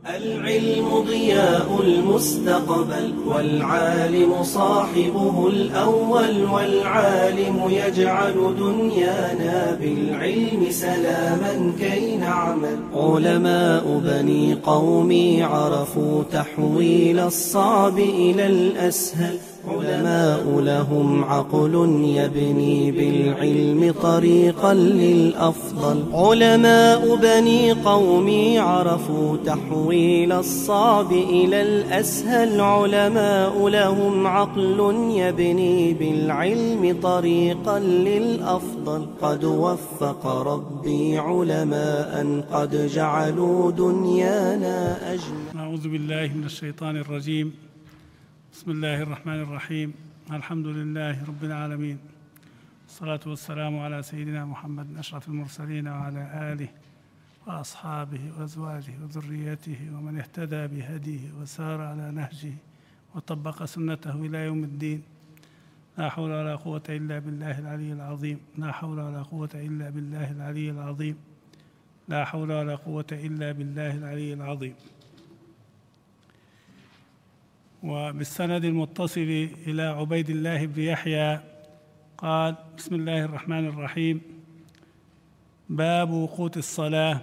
العلم ضياء المستقبل والعالم صاحبه الأول، والعالم يجعل دنيانا بالعلم سلاما كي نعمل. علماء بني قومي عرفوا تحويل الصعب إلى الأسهل، علماء لهم عقل يبني بالعلم طريقا للأفضل. علماء بني قومي عرفوا تحويل الصعب إلى الأسهل، علماء لهم عقل يبني بالعلم طريقا للأفضل. قد وفق ربي علماء قد جعلوا دنيانا أجمل. أعوذ بالله من الشيطان الرجيم. بسم الله الرحمن الرحيم. الحمد لله رب العالمين، الصلاة والسلام على سيدنا محمد أشرف المرسلين وعلى آله وأصحابه وأزواجه وذريته ومن اهتدى بهديه وسار على نهجه وطبق سنته إلى يوم الدين. لا حول ولا قوة إلا بالله العلي العظيم. لا حول ولا قوة إلا بالله العلي العظيم. لا حول ولا قوة إلا بالله العلي العظيم. وبالسند المتصل إلى عبيد الله بن يحيى قال: بسم الله الرحمن الرحيم. باب وقوت الصلاة.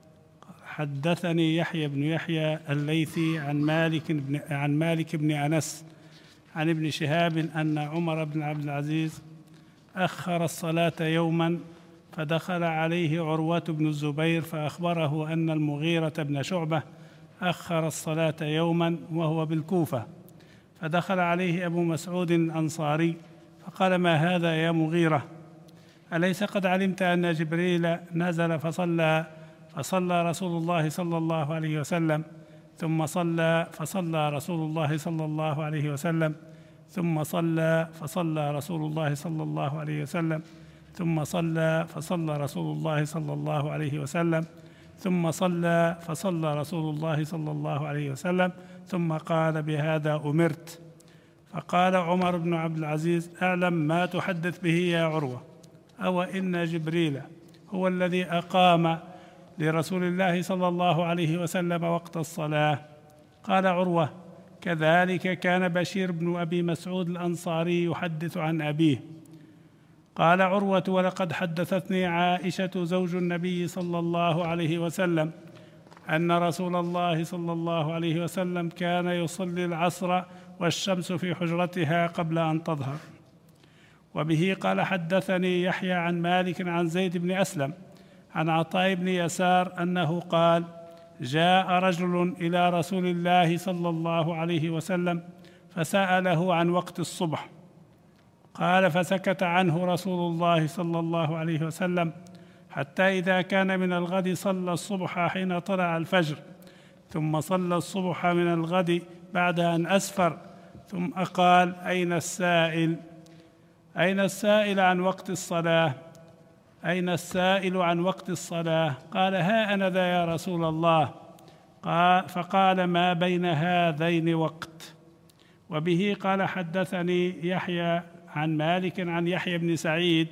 حدثني يحيى بن يحيى الليثي عن مالك بن أنس عن ابن شهاب أن عمر بن عبد العزيز أخر الصلاة يوما، فدخل عليه عروة بن الزبير فأخبره أن المغيرة بن شعبة أخر الصلاة يوما وهو بالكوفة، فدخل عليه أبو مسعود الأنصاري فقال: ما هذا يا مغيرة؟ أليس قد علمت أن جبريل نزل فصلى رسول الله صلى الله عليه وسلم، ثم صلى رسول الله صلى الله عليه وسلم، ثم صلى رسول الله صلى الله عليه وسلم، ثم صلى رسول الله صلى الله عليه وسلم، ثم صلى رسول الله صلى الله عليه وسلم، ثم قال: بهذا أمرت. فقال عمر بن عبد العزيز: أعلم ما تحدث به يا عروة، أو إن جبريل هو الذي أقام لرسول الله صلى الله عليه وسلم وقت الصلاة؟ قال عروة: كذلك كان بشير بن أبي مسعود الأنصاري يحدث عن أبيه. قال عروة: ولقد حدثتني عائشة زوج النبي صلى الله عليه وسلم أن رسول الله صلى الله عليه وسلم كان يصلي العصر والشمس في حجرتها قبل أن تظهر. وبه قال: حدثني يحيى عن مالك عن زيد بن أسلم عن عطاء بن يسار أنه قال: جاء رجل إلى رسول الله صلى الله عليه وسلم فسأله عن وقت الصبح، قال: فسكت عنه رسول الله صلى الله عليه وسلم حتى إذا كان من الغد صلى الصبح حين طلع الفجر، ثم صلى الصبح من الغد بعد أن أسفر، ثم قال: أين السائل عن وقت الصلاة؟ أين السائل عن وقت الصلاة؟ قال: ها أنا ذا يا رسول الله. فقال: ما بين هذين وقت. وبه قال: حدثني يحيى عن مالك عن يحيى بن سعيد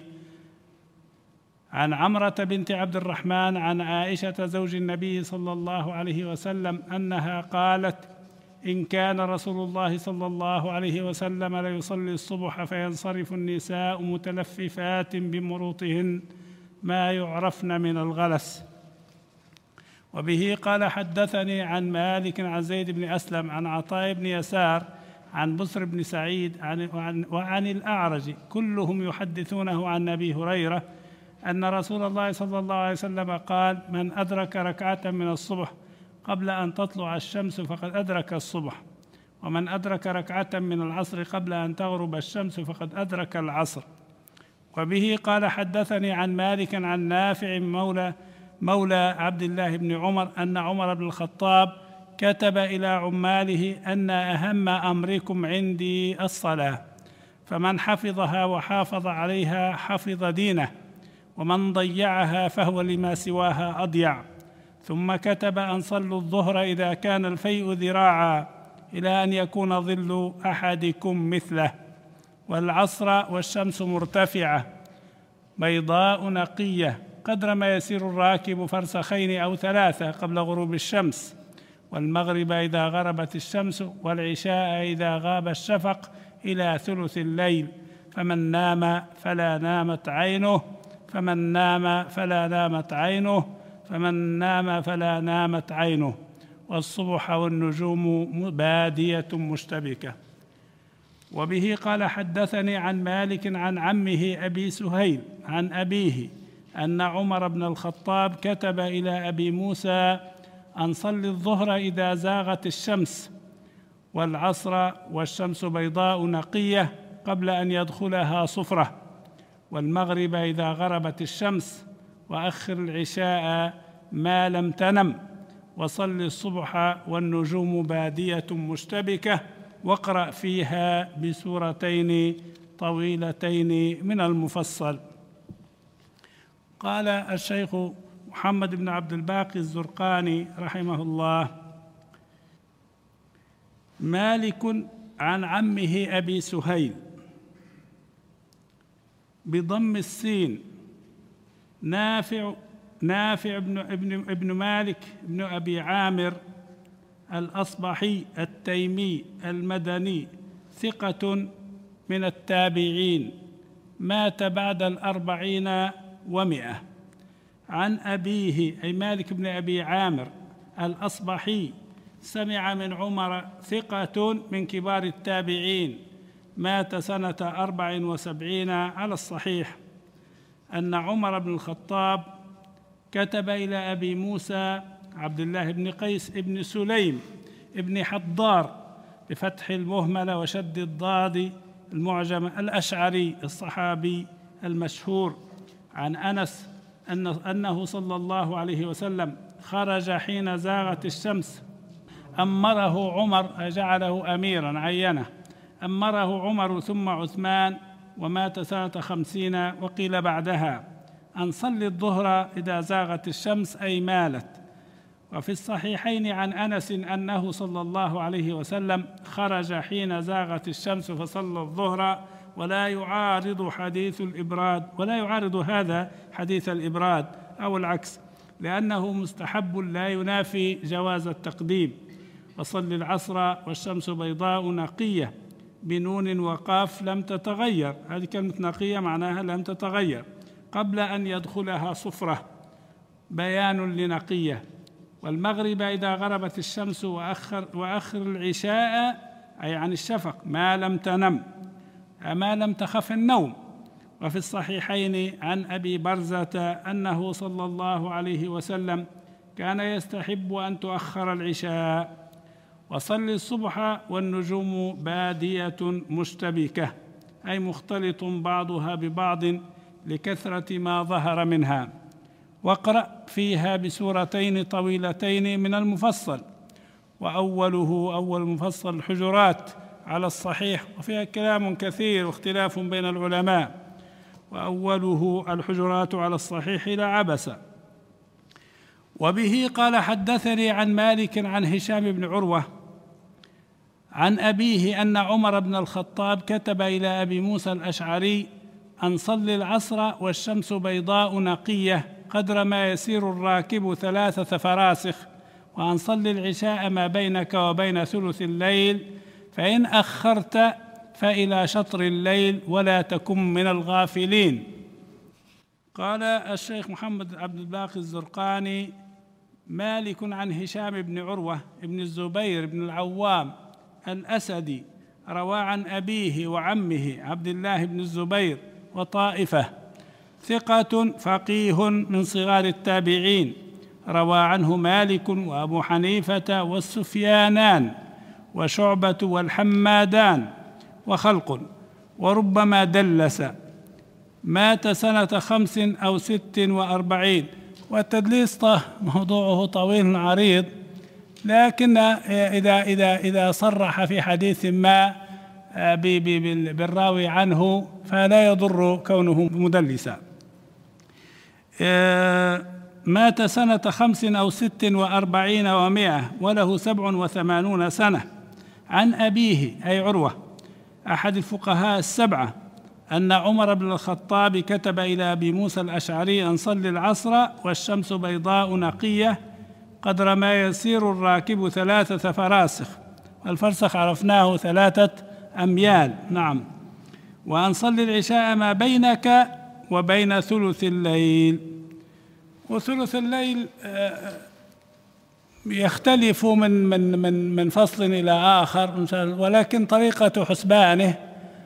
عن عمرة بنت عبد الرحمن عن عائشة زوج النبي صلى الله عليه وسلم أنها قالت: إن كان رسول الله صلى الله عليه وسلم ليصلي الصبح فينصرف النساء متلففات بمروطهن ما يعرفن من الغلس. وبه قال: حدثني عن مالك عن زيد بن أسلم عن عطاء بن يسار عن بصر بن سعيد وعن الأعرج، كلهم يحدثونه عن أبي هريرة أن رسول الله صلى الله عليه وسلم قال: من أدرك ركعة من الصبح قبل أن تطلع الشمس فقد أدرك الصبح، ومن أدرك ركعة من العصر قبل أن تغرب الشمس فقد أدرك العصر. وبه قال: حدثني عن مالك عن نافع مولى عبد الله بن عمر أن عمر بن الخطاب كتب إلى عماله أن أهم أمركم عندي الصلاة، فمن حفظها وحافظ عليها حفظ دينه، ومن ضيعها فهو لما سواها أضيع. ثم كتب أن صلوا الظهر إذا كان الفيء ذراعا إلى أن يكون ظل أحدكم مثله، والعصر والشمس مرتفعة بيضاء نقية قدر ما يسير الراكب فرسخين أو 3 قبل غروب الشمس، والمغرب إذا غربت الشمس والعشاء إذا غاب الشفق إلى ثلث الليل، فمن نام فلا نامت عينه فمن نام فلا نامت عينه فمن نام فلا نامت عينه، والصبح والنجوم بادية مشتبكة. وبه قال حدثني عن مالك عن عمه أبي سهيل عن أبيه أن عمر بن الخطاب كتب إلى أبي موسى أن صل الظهر إذا زاغت الشمس، والعصر والشمس بيضاء نقية قبل أن يدخلها صفرة، والمغرب إذا غربت الشمس، وأخر العشاء ما لم تنم، وصل الصبح والنجوم بادية مشتبكة، واقرأ فيها بسورتين طويلتين من المفصل. قال الشيخ محمد بن عبد الباقي الزرقاني رحمه الله: مالك عن عمه أبي سهيل بضم السين، نافع ابن مالك بن أبي عامر الأصبحي التيمي المدني، ثقة من التابعين، مات بعد 400. عن أبيه أي مالك بن أبي عامر الأصبحي سمع من عمر، ثقة من كبار التابعين، مات سنة 74 على الصحيح، أن عمر بن الخطاب كتب إلى أبي موسى عبد الله بن قيس بن سليم بن حضار بفتح المهملة وشد الضاد المعجم الأشعري الصحابي المشهور، عن أنس أنه صلى الله عليه وسلم خرج حين زاغت الشمس، أمره عمر، جعله أميراً عينه، أمره عمر ثم عثمان، ومات سنة 50 وقيل بعدها، أن صل الظهر إذا زاغت الشمس أي مالت. وفي الصحيحين عن أنس أنه صلى الله عليه وسلم خرج حين زاغت الشمس فصلى الظهر، ولا يعارض حديث الإبراد، ولا يعارض هذا حديث الإبراد أو العكس، لأنه مستحب لا ينافي جواز التقديم. وصل العصر والشمس بيضاء نقية بنون وقاف لم تتغير، هذه كلمة نقية معناها لم تتغير، قبل أن يدخلها صفرة، بيان لنقية. والمغرب إذا غربت الشمس وأخر العشاء أي عن الشفق ما لم تنم، ما لم تخف النوم. وفي الصحيحين عن أبي برزة أنه صلى الله عليه وسلم كان يستحب أن تؤخر العشاء. وصل الصبح والنجوم بادية مشتبكة أي مختلط بعضها ببعض لكثرة ما ظهر منها، واقرأ فيها بسورتين طويلتين من المفصل، وأوله أول مفصل الحجرات على الصحيح، وفيها كلام كثير واختلاف بين العلماء، وأوله الحجرات على الصحيح لا عبس. وبه قال حدثني عن مالك عن هشام بن عروة عن أبيه أن عمر بن الخطاب كتب إلى أبي موسى الأشعري أن صل العصر والشمس بيضاء نقية قدر ما يسير الراكب 3 فراسخ، وأن صل العشاء ما بينك وبين ثلث الليل، فإن أخرت فإلى شطر الليل ولا تكن من الغافلين. قال الشيخ محمد عبد الباقي الزرقاني: مالك عن هشام بن عروة بن الزبير بن العوام الأسدي روى عن أبيه وعمه عبد الله بن الزبير وطائفة، ثقة فقيه من صغار التابعين، روى عنه مالك وأبو حنيفة والسفيانان وشعبة والحمادان وخلق، وربما دلس. مات سنة 5 أو 46. والتدليس موضوعه طويل عريض، لكن إذا صرح في حديث ما بالراوي عنه فلا يضر كونه مدلسا. مات سنة 5 أو 46 و100 وله 87 سنة. عن أبيه أي عروة أحد الفقهاء 7 أن عمر بن الخطاب كتب إلى أبي موسى الأشعري أن صل العصر والشمس بيضاء نقية قدر ما يسير الراكب 3 فراسخ، والفرسخ عرفناه 3 أميال. نعم. وأن صلي العشاء ما بينك وبين ثلث الليل. وثلث الليل يختلف من فصل إلى آخر، ولكن طريقة حسبانه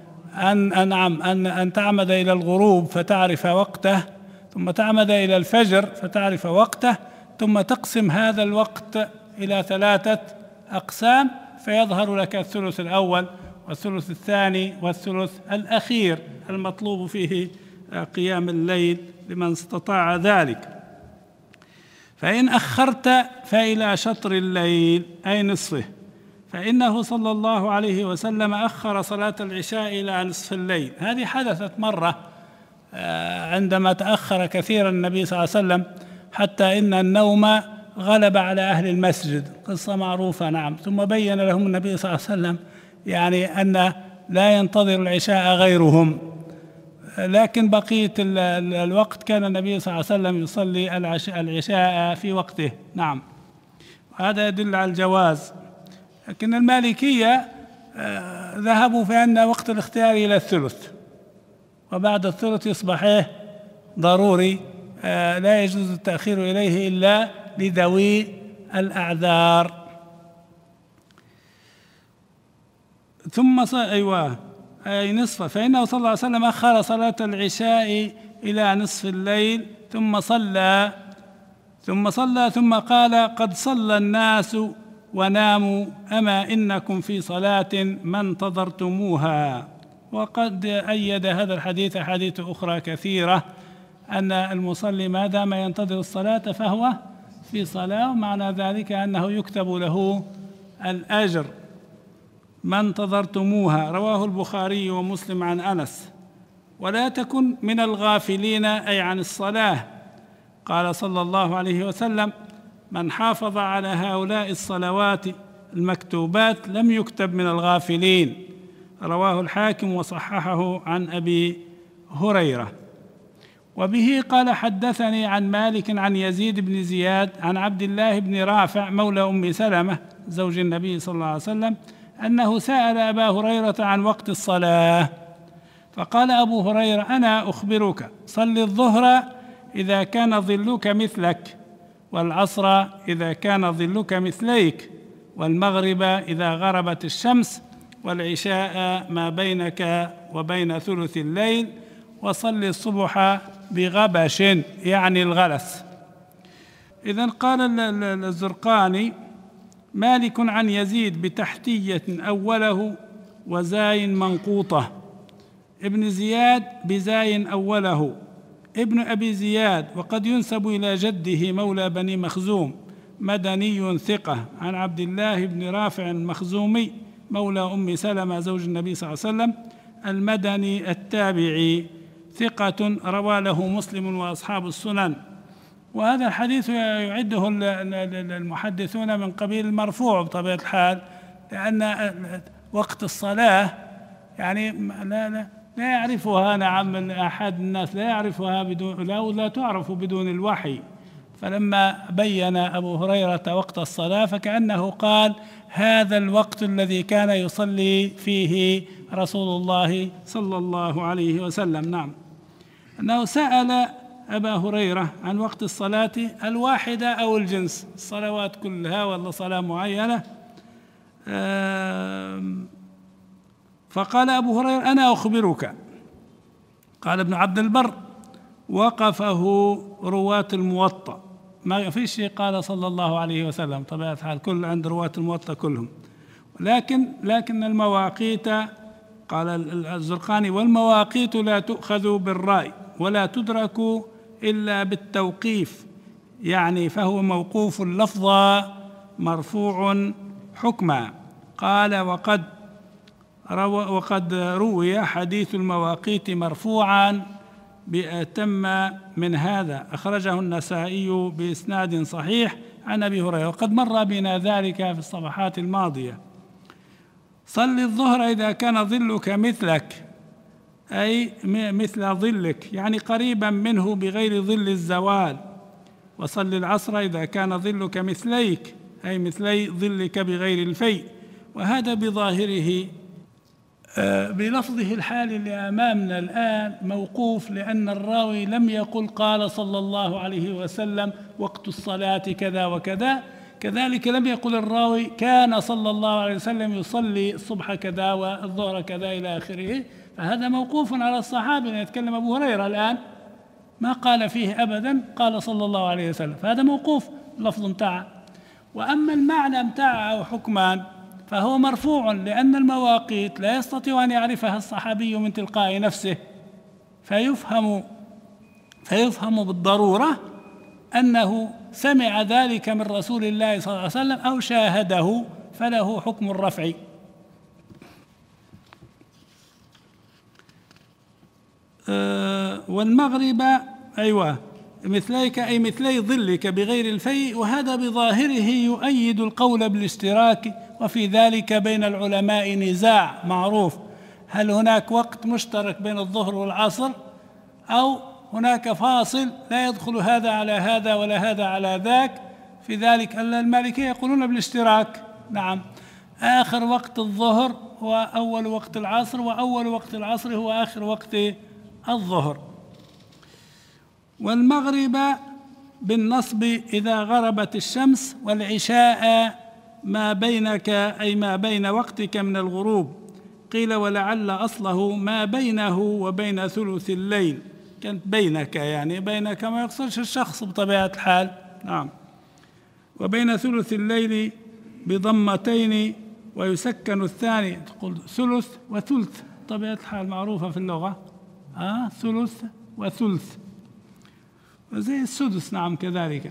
أن تعمد إلى الغروب فتعرف وقته، ثم تعمد إلى الفجر فتعرف وقته، ثم تقسم هذا الوقت إلى 3 أقسام، فيظهر لك الثلث الأول والثلث الثاني والثلث الأخير المطلوب فيه قيام الليل لمن استطاع ذلك. فإن أخرت فإلى شطر الليل أي نصفه، فإنه صلى الله عليه وسلم أخر صلاة العشاء إلى نصف الليل. هذه حدثت مرة عندما تأخر كثيرا النبي صلى الله عليه وسلم حتى إن النوم غلب على أهل المسجد، قصة معروفة. نعم. ثم بين لهم النبي صلى الله عليه وسلم يعني أن لا ينتظر العشاء غيرهم، لكن بقية الوقت كان النبي صلى الله عليه وسلم يصلي العشاء في وقته. نعم. هذا يدل على الجواز. لكن المالكية ذهبوا في أن وقت الاختيار إلى الثلث، وبعد الثلث يصبح ضروري، لا يجوز التأخير إليه إلا لذوي الأعذار. ثم أي نصفه، فإنه صلى الله عليه وسلم أخر صلاة العشاء إلى نصف الليل ثم صلى ثم قال: قد صلى الناس وناموا، أما إنكم في صلاة ما انتظرتموها. وقد أيد هذا الحديث أحاديث أخرى كثيرة أن المصلي ما دام ينتظر الصلاة فهو في صلاة، ومعنى ذلك أنه يكتب له الأجر. ما انتظرتموها، رواه البخاري ومسلم عن أنس. ولا تكن من الغافلين أي عن الصلاة. قال صلى الله عليه وسلم: من حافظ على هؤلاء الصلوات المكتوبات لم يكتب من الغافلين. رواه الحاكم وصححه عن أبي هريرة. وبه قال: حدثني عن مالك عن يزيد بن زياد عن عبد الله بن رافع مولى أم سلمة زوج النبي صلى الله عليه وسلم أنه سأل أبا هريرة عن وقت الصلاة، فقال أبو هريرة: أنا أخبرك، صل الظهر إذا كان ظلك مثلك، والعصر إذا كان ظلك مثليك، والمغرب إذا غربت الشمس، والعشاء ما بينك وبين ثلث الليل، وصل الصبح بغبش يعني الغلس. إذن قال الزرقاني: مالك عن يزيد بتحتية أوله وزاي منقوطة، ابن زياد بزاي أوله، ابن أبي زياد، وقد ينسب إلى جده مولى بني مخزوم مدني ثقة، عن عبد الله بن رافع المخزومي مولى أم سلمة زوج النبي صلى الله عليه وسلم المدني التابعي ثقة، روى له مسلم وأصحاب السنن. وهذا الحديث يعده المحدثون من قبيل المرفوع بطبيعة الحال، لأن وقت الصلاة يعني لا يعرفها نعم أحد الناس، لا يعرفها لا تعرف بدون الوحي. فلما بين أبو هريرة وقت الصلاة فكأنه قال: هذا الوقت الذي كان يصلي فيه رسول الله صلى الله عليه وسلم. نعم. أنه سأل أبا هريرة عن وقت الصلاة الواحدة أو الجنس، الصلوات كلها ولا صلاة معينة. فقال أبو هريرة: أنا أخبرك. قال ابن عبد البر: وقفه رواة الموطأ، ما في شيء قال صلى الله عليه وسلم، طبيعة الحال كل عند رواة الموطأ كلهم. لكن المواقيت، قال الزرقاني: والمواقيت لا تؤخذ بالرأي ولا تدرك إلا بالتوقيف، يعني فهو موقوف لفظا مرفوع حكما. قال: وقد روي حديث المواقيت مرفوعا بأتم من هذا، أخرجه النسائي بإسناد صحيح عن أبي هريرة، وقد مر بنا ذلك في الصفحات الماضية. صل الظهر إذا كان ظلك مثلك، أي مثل ظلك، يعني قريبا منه بغير ظل الزوال، وصل العصر إذا كان ظلك مثليك، أي مثلي ظلك بغير الفيء. وهذا بظاهره بلفظه الحالي اللي أمامنا الآن موقوف، لأن الراوي لم يقل قال صلى الله عليه وسلم وقت الصلاة كذا وكذا، كذلك لم يقل الراوي كان صلى الله عليه وسلم يصلي الصبح كذا والظهر كذا إلى آخره. فهذا موقوف على الصحابي. يتكلم أبو هريرة الآن ما قال فيه أبدا قال صلى الله عليه وسلم، فهذا موقوف لفظ متاع. وأما المعنى متاع أو حكمان فهو مرفوع، لأن المواقيت لا يستطيع أن يعرفها الصحابي من تلقاء نفسه، فيفهم بالضرورة أنه سمع ذلك من رسول الله صلى الله عليه وسلم أو شاهده، فله حكم الرفع. والمغرب مثليك أي مثلي ظلك بغير الفيء. وهذا بظاهره يؤيد القول بالاشتراك، وفي ذلك بين العلماء نزاع معروف، هل هناك وقت مشترك بين الظهر والعصر أو هناك فاصل لا يدخل هذا على هذا ولا هذا على ذاك. في ذلك المالكية يقولون بالاشتراك، نعم، آخر وقت الظهر هو أول وقت العصر، وأول وقت العصر هو آخر وقت الظهر. والمغرب بالنصب إذا غربت الشمس، والعشاء ما بينك أي ما بين وقتك من الغروب. قيل ولعل أصله ما بينه وبين ثلث الليل، كانت بينك يعني بينك ما يقصدش الشخص بطبيعة الحال، نعم. وبين ثلث الليل بضمتين ويسكن الثاني، تقول ثلث وثلث طبيعة الحال معروفة في اللغة، ثلث وثلث، وزي السدس نعم كذلك.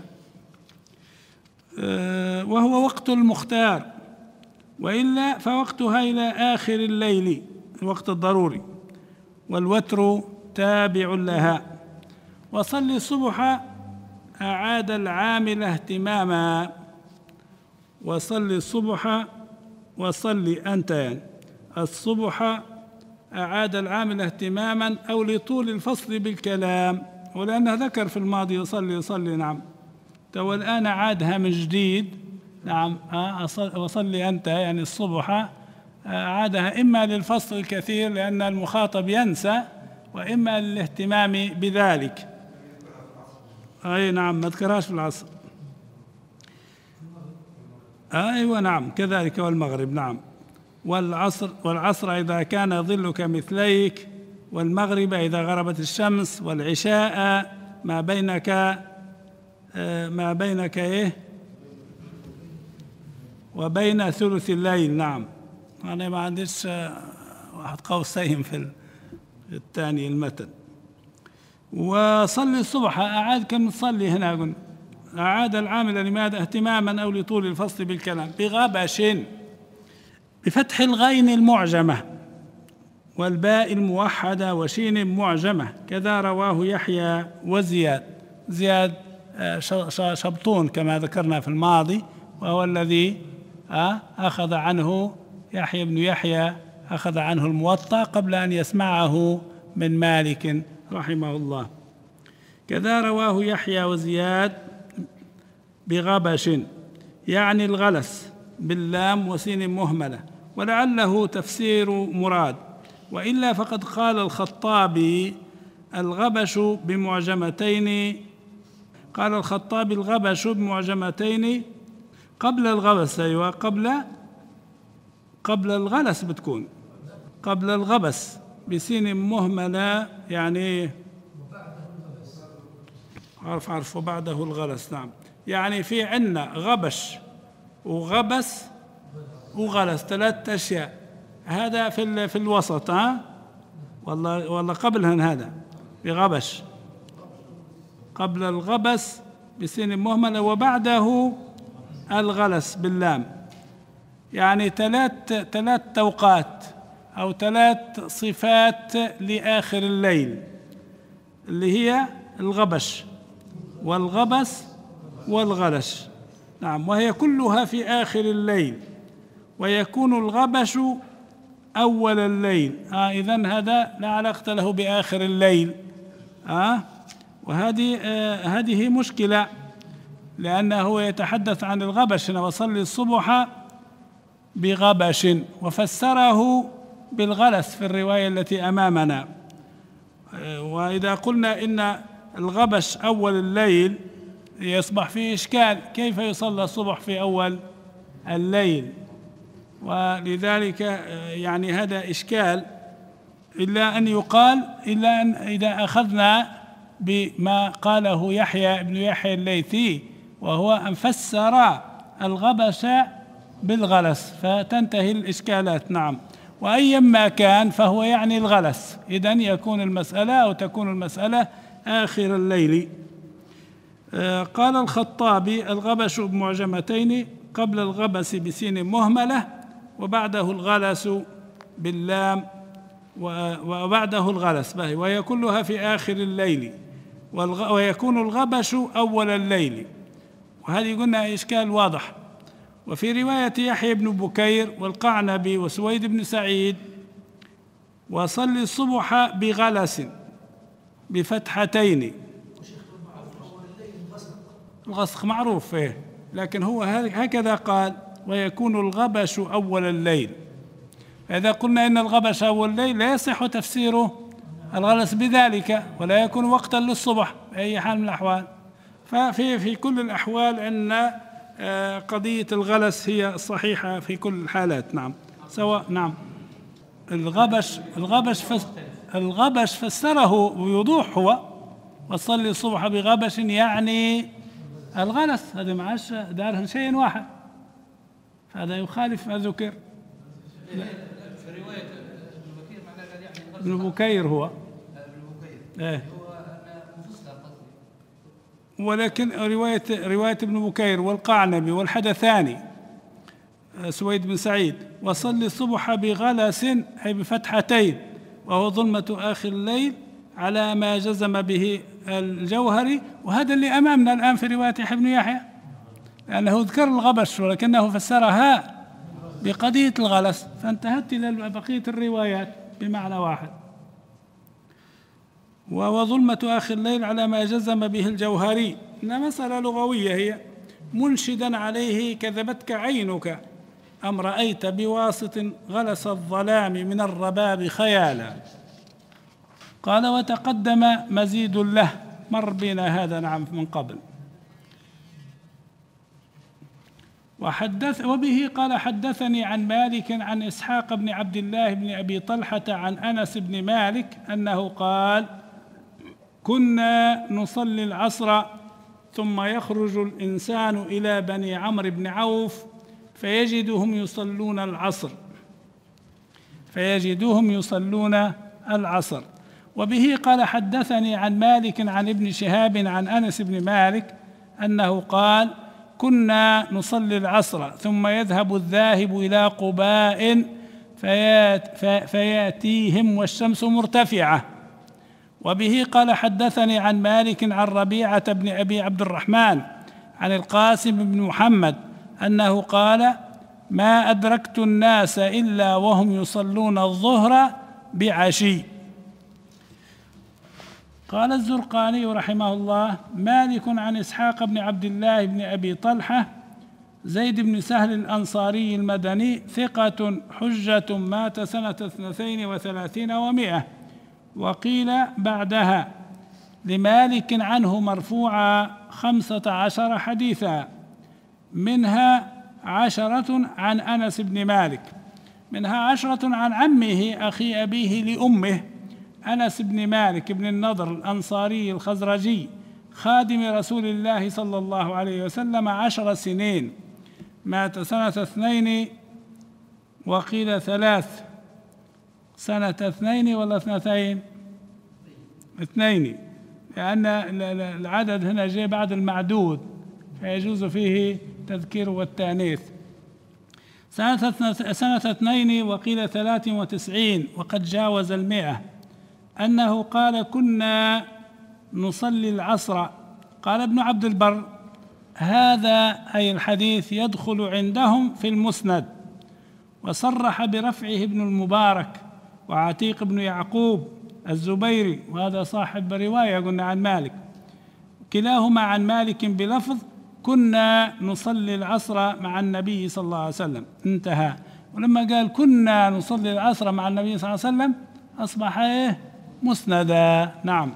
وهو وقت المختار، وإلا فوقتها إلى آخر الليل الوقت الضروري، والوتر تابع لها. وصلي الصبح أعاد العامل اهتماما، وصلي الصبح وصلي أنت يعني الصبح أعاد العامل اهتماما أو لطول الفصل بالكلام، ولأنه ذكر في الماضي يصلي نعم، والآن عادها من جديد، نعم. وصلي أنت يعني الصبح عادها إما للفصل الكثير لأن المخاطب ينسى، وإما للاهتمام بذلك. أي نعم، ما ذكرهاش في العصر. أيوة نعم كذلك، والمغرب نعم. والعصر إذا كان ظلك مثليك، والمغرب إذا غربت الشمس، والعشاء ما بينك وبين ثلث الليل، نعم. أنا ما عنديش واحد قوسين في الثاني المتن. وصلي الصبح أعاد كم تصلي هنا، قلنا أعاد العامل لماذا اهتماما أو لطول الفصل بالكلام بغبش بفتح الغين المعجمة والباء الموحدة وشين معجمة، كذا رواه يحيى وزياد. زياد شبطون كما ذكرنا في الماضي، وهو الذي أخذ عنه يحيى بن يحيى، أخذ عنه الموطأ قبل أن يسمعه من مالك رحمه الله. كذا رواه يحيى وزياد بغبش، يعني الغلس باللام وسين مهملة، ولعله تفسير مراد، وإلا فقد قال الخطابي الغبش بمعجمتين، قال الخطابي الغبش بمعجمتين قبل الغبس، أيوة قبل الغلس بتكون قبل الغبس بسين مهملة، يعني عرف وبعده الغلس، نعم. يعني في عنا غبش وغبس وغلس، ثلاث أشياء، هذا في الوسط، والله قبلهن، هذا بغبش قبل الغبس بسين مهملة وبعده الغلس باللام، يعني ثلاث توقات أو ثلاث صفات لآخر الليل، اللي هي الغبش والغبس والغلش، نعم. وهي كلها في آخر الليل، ويكون الغبش أول الليل، إذن هذا لا علاقة له بآخر الليل، وهذه مشكلة، لأنه يتحدث عن الغبش هنا، وصلي الصبح بغبش، وفسره بالغلس في الرواية التي أمامنا. وإذا قلنا إن الغبش أول الليل يصبح فيه إشكال، كيف يصلى الصبح في أول الليل؟ ولذلك يعني هذا إشكال، إلا أن يقال، إلا أن إذا أخذنا بما قاله يحيى بن يحيى الليثي، وهو أن فسر الغبش بالغلس، فتنتهي الإشكالات. نعم. وأيما كان فهو يعني الغلس، إذن يكون المسألة أو تكون المسألة آخر الليل. قال الخطابي: الغبش بمعجمتين، قبل الغبس بسين مهملة، وبعده الغلس باللام، وبعده الغلس، وهي كلها في آخر الليل، ويكون الغبش أول الليل. وهذه قلنا إشكال واضح. وفي رواية يحيى بن بكير والقعنبي وسويد بن سعيد: وصلي الصبح بغلس بفتحتين. الغسق معروف فيه، لكن هو هكذا قال: ويكون الغبش أول الليل. فإذا قلنا إن الغبش أول الليل لا يصح تفسيره الغلس بذلك، ولا يكون وقتا للصبح بأي حال من الأحوال. ففي كل الأحوال أن قضية الغلس هي الصحيحة في كل الحالات. نعم. سواء. نعم. الغبش فسره بوضوح، هو وصلي الصبح بغبش يعني الغلس، هذا معاش دارهم شيء واحد، هذا يخالف ما ذكر. في رواية ابن بكير معناه يعني ابن بكير هو إيه؟ ولكن رواية ابن بكير والقعنبي والحدثاني سويد بن سعيد: وصلي الصبح بغلس أي بفتحتين، وهو ظلمة آخر الليل، على ما جزم به الجوهري. وهذا اللي أمامنا الآن في رواية يحيى بن يحيى، لأنه ذكر الغبش ولكنه فسرها بقضية الغلس، فانتهت إلى بقية الروايات بمعنى واحد. وظلمة آخر الليل على ما جزم به الجوهري، إنها مسألة لغوية هي: منشدا عليه كذبتك عينك، أم رأيت بواسط غلس الظلام من الرباب خيالا. قال: وتقدم مزيد له، مر بنا هذا نعم من قبل. وبه قال: حدثني عن مالك عن إسحاق بن عبد الله بن أبي طلحة عن أنس بن مالك أنه قال: كنا نصلي العصر، ثم يخرج الإنسان إلى بني عمرو بن عوف فيجدهم يصلون العصر. وبه قال: حدثني عن مالك عن ابن شهاب عن أنس بن مالك أنه قال: كنا نصلي العصر، ثم يذهب الذاهب إلى قباء فيأتيهم والشمس مرتفعة. وبه قال: حدثني عن مالك عن ربيعة بن أبي عبد الرحمن عن القاسم بن محمد أنه قال: ما أدركت الناس إلا وهم يصلون الظهر بعشي. قال الزرقاني رحمه الله: مالك عن إسحاق بن عبد الله بن أبي طلحة زيد بن سهل الأنصاري المدني، ثقة حجة، مات سنة 32 و100، وقيل بعدها. لمالك عنه مرفوعا 15 حديثا، منها 10 عن أنس بن مالك، منها 10 عن عمه أخي أبيه لأمه أنس بن مالك بن النضر الأنصاري الخزرجي، خادم رسول الله صلى الله عليه وسلم 10 سنين، مات سنة 2 وقيل 3، سنة 2 ولا 2؟ 2، لأن العدد هنا جاء بعد المعدود فيجوز فيه تذكير والتانيث. سنة 2 وقيل 93 وقد جاوز 100، أنه قال: كنا نصلي العصر. قال ابن عبد البر: هذا أي الحديث يدخل عندهم في المسند. وصرح برفعه ابن المبارك وعتيق بن يعقوب الزبيري، وهذا صاحب رواية قلنا عن مالك، كلاهما عن مالك بلفظ: كنا نصلي العصر مع النبي صلى الله عليه وسلم، انتهى. ولما قال كنا نصلي العصر مع النبي صلى الله عليه وسلم أصبح مسندا. نعم.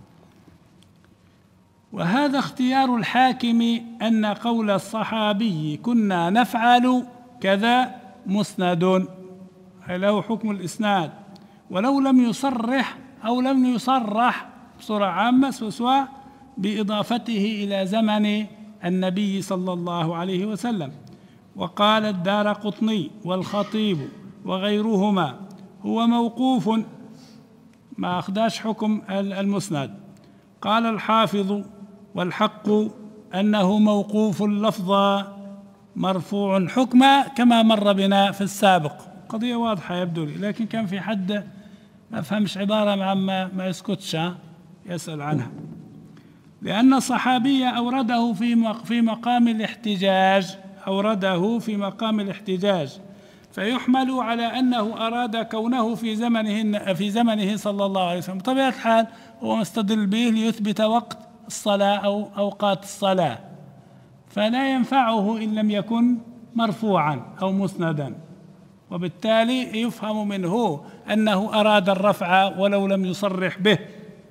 وهذا اختيار الحاكم أن قول الصحابي كنا نفعل كذا مسند، له حكم الإسناد، ولو لم يصرح أو لم يصرح بصورة عامة سواء بإضافته إلى زمن النبي صلى الله عليه وسلم. وقال الدارقطني والخطيب وغيرهما هو موقوف، ما أخداش حكم المسند. قال الحافظ والحق أنه موقوف لفظا مرفوع حكما، كما مر بنا في السابق. قضية واضحة يبدو لي، لكن كان في حد ما فهمش عبارة عما ما يسكتش يسأل عنها. لأن الصحابي أورده في مقام الاحتجاج، أورده في مقام الاحتجاج، فيحمل على أنه أراد كونه في زمنه صلى الله عليه وسلم. بطبيعة الحال هو مستدل به ليثبت وقت الصلاة أو أوقات الصلاة، فلا ينفعه إن لم يكن مرفوعا أو مسندا، وبالتالي يفهم منه أنه أراد الرفع ولو لم يصرح به،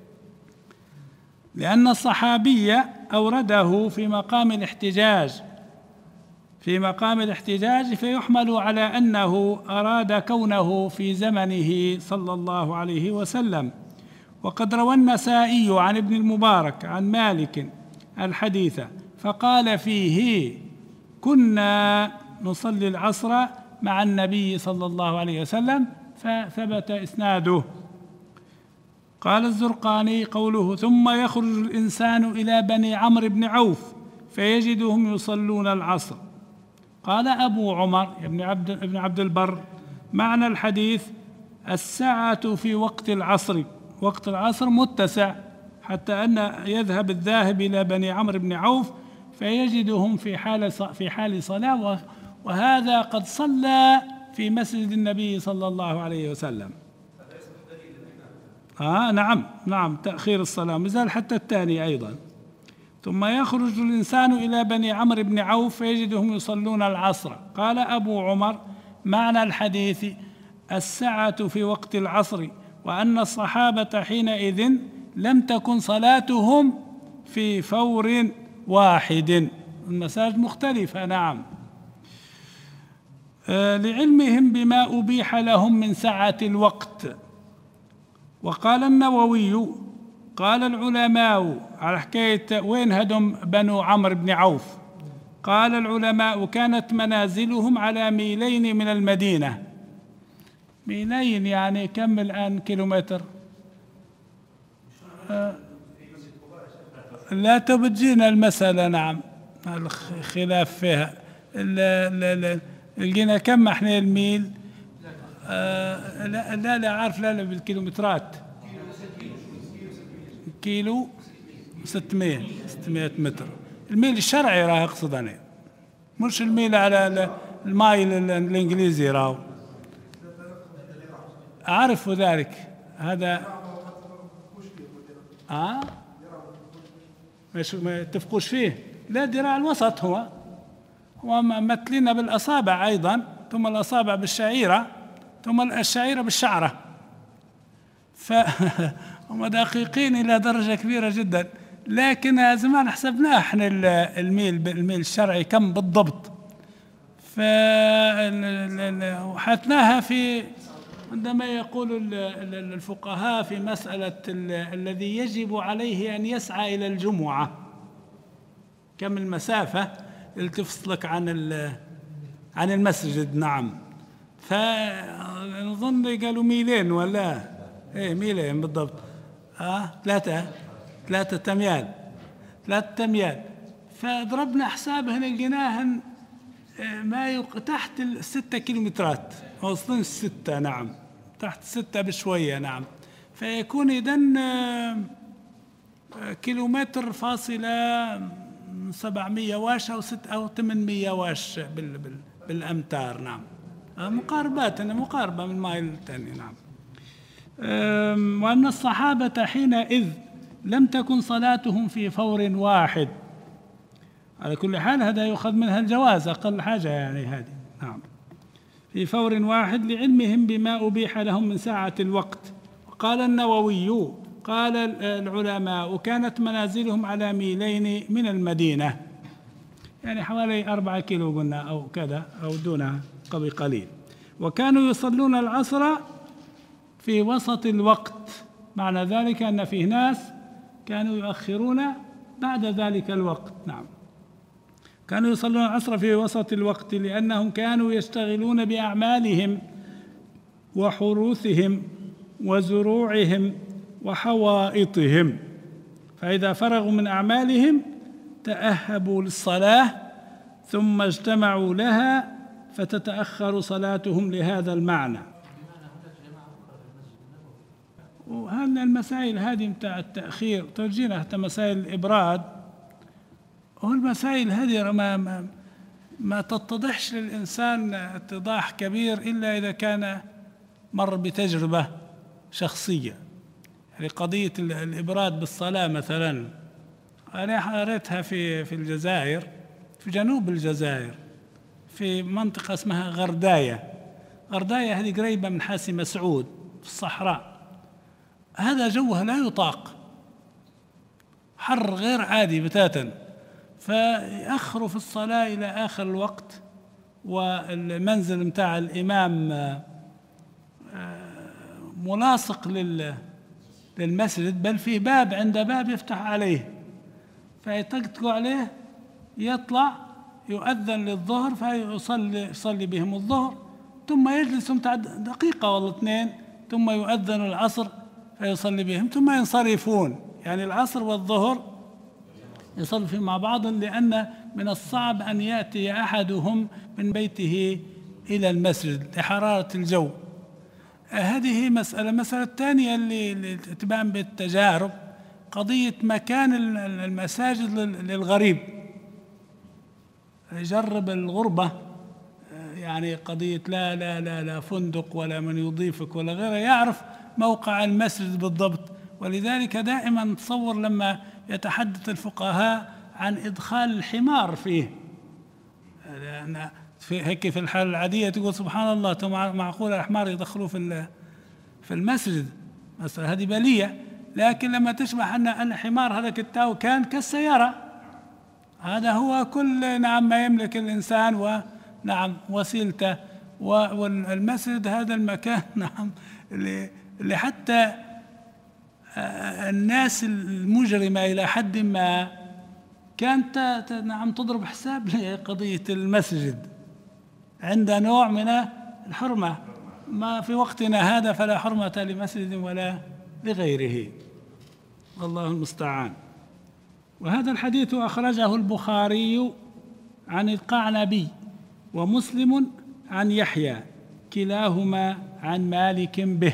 لأن الصحابي أورده في مقام الاحتجاج فيحمل على أنه أراد كونه في زمنه صلى الله عليه وسلم. وقد روى النسائي عن ابن المبارك عن مالك الحديث فقال فيه كنا نصلي العصر مع النبي صلى الله عليه وسلم، فثبت إسناده. قال الزرقاني قوله ثم يخرج الإنسان إلى بني عمرو بن عوف فيجدهم يصلون العصر. قال أبو عمر ابن عبد البر معنى الحديث السعة في وقت العصر، وقت العصر متسع، حتى أن يذهب الذاهب إلى بني عمرو بن عوف فيجدهم في حال صلاة، وهذا قد صلى في مسجد النبي صلى الله عليه وسلم. نعم تأخير الصلاة مازال حتى الثاني أيضا. ثم يخرج الإنسان إلى بني عمرو بن عوف فيجدهم يصلون العصر. قال أبو عمر معنى الحديث السعة في وقت العصر، وأن الصحابة حينئذ لم تكن صلاتهم في فور واحد، المساجد مختلفة. نعم. لعلمهم بما أبيح لهم من سعة الوقت. وقال النووي قال العلماء على حكاية وين هدم بنو عمرو بن عوف، قال العلماء كانت منازلهم على ميلين من المدينة. ميلين يعني كم الآن كيلومتر؟ لا تبجينا المسألة. نعم الخلاف فيها. لقينا كم احنا الميل؟ لا عارف، لا بالكيلومترات. كيلو 600 متر. الميل الشرعي راه اقصد انا، مش الميل على المايل الانجليزي راهو. اعرف ذلك هذا. ما يتفقوش فيه. لا ذراع الوسط هو ممثلين بالاصابع ايضا، ثم الاصابع بالشعيره، ثم الشعيره بالشعره، فهم دقيقين الى درجه كبيره جدا. لكن زمان حسبناه احنا الميل الشرعي كم بالضبط، وحثناها في عندما يقول الفقهاء في مسألة الذي يجب عليه أن يسعى إلى الجمعة، كم المسافة اللي تفصلك عن المسجد. نعم. فنظن قالوا ميلين ولا ميلين بالضبط. 3 أميال. فضربنا حسابهن لقيناهن ما تحت 6 كيلومترات، ما وصلين 6. نعم تحت 6 بشوية. نعم. فيكون إذن كيلومتر فاصلة 700 واش أو 800 واش بالأمتار. نعم. مقاربة من المايل الثاني. نعم. وأن الصحابة حينئذ لم تكن صلاتهم في فور واحد. على كل حال هذا يؤخذ منها الجواز أقل حاجة يعني هذه. نعم. في فور واحد لعلمهم بما أبيح لهم من ساعة الوقت. وقال النووي قال العلماء كانت منازلهم على ميلين من المدينة، يعني حوالي 4 كيلو قلنا أو كذا أو دونها بقليل. وكانوا يصلون العصر في وسط الوقت، معنى ذلك أن فيه ناس كانوا يؤخرون بعد ذلك الوقت. نعم. كانوا يصلون العصر في وسط الوقت لأنهم كانوا يشتغلون بأعمالهم وحروثهم وزروعهم وحوائطهم، فإذا فرغوا من أعمالهم تأهبوا للصلاة ثم اجتمعوا لها فتتأخر صلاتهم لهذا المعنى. وهذه المسائل هذه متاع التأخير ترجينا حتى مسائل الإبراد، والمسائل هذه ما تتضحش للإنسان اتضاح كبير إلا إذا كان مر بتجربة شخصية. يعني قضية الإبراد بالصلاة مثلا أنا قريتها في الجزائر، في جنوب الجزائر في منطقة اسمها غرداية. غرداية هذه قريبة من حاسي مسعود في الصحراء. هذا جوها لا يطاق، حر غير عادي بتاتا، فيأخروا في الصلاة إلى آخر الوقت. والمنزل متاع الإمام ملاصق للمسجد، بل فيه باب عند باب يفتح عليه، فيطقطقوا عليه يطلع يؤذن للظهر فيصلي بهم الظهر، ثم يجلس متاع دقيقة والله 2 ثم يؤذن العصر فيصلي بهم ثم ينصرفون. يعني العصر والظهر يصلي فيه مع بعض، لأن من الصعب أن يأتي أحدهم من بيته إلى المسجد لحرارة الجو. هذه مسألة الثانية اللي تبان بالتجارب قضية مكان المساجد للغريب. يجرب الغربة، يعني قضية لا فندق ولا من يضيفك ولا غيره، يعرف موقع المسجد بالضبط. ولذلك دائما نتصور لما يتحدث الفقهاء عن إدخال الحمار فيه، لأن هيك في الحالة العادية تقول سبحان الله معقول الحمار يدخلوه في المسجد مثلا، هذه بلية. لكن لما تشبه أن الحمار هذاك التاو كان كالسيارة، هذا هو كل نعم ما يملك الإنسان ونعم وسيلته. والمسجد هذا المكان نعم اللي حتى الناس المجرمة إلى حد ما كانت نعم تضرب حساب لقضية المسجد عند نوع من الحرمة. ما في وقتنا هذا فلا حرمة لمسجد ولا لغيره، والله المستعان. وهذا الحديث أخرجه البخاري عن القعنبي ومسلم عن يحيى، كلاهما عن مالك به.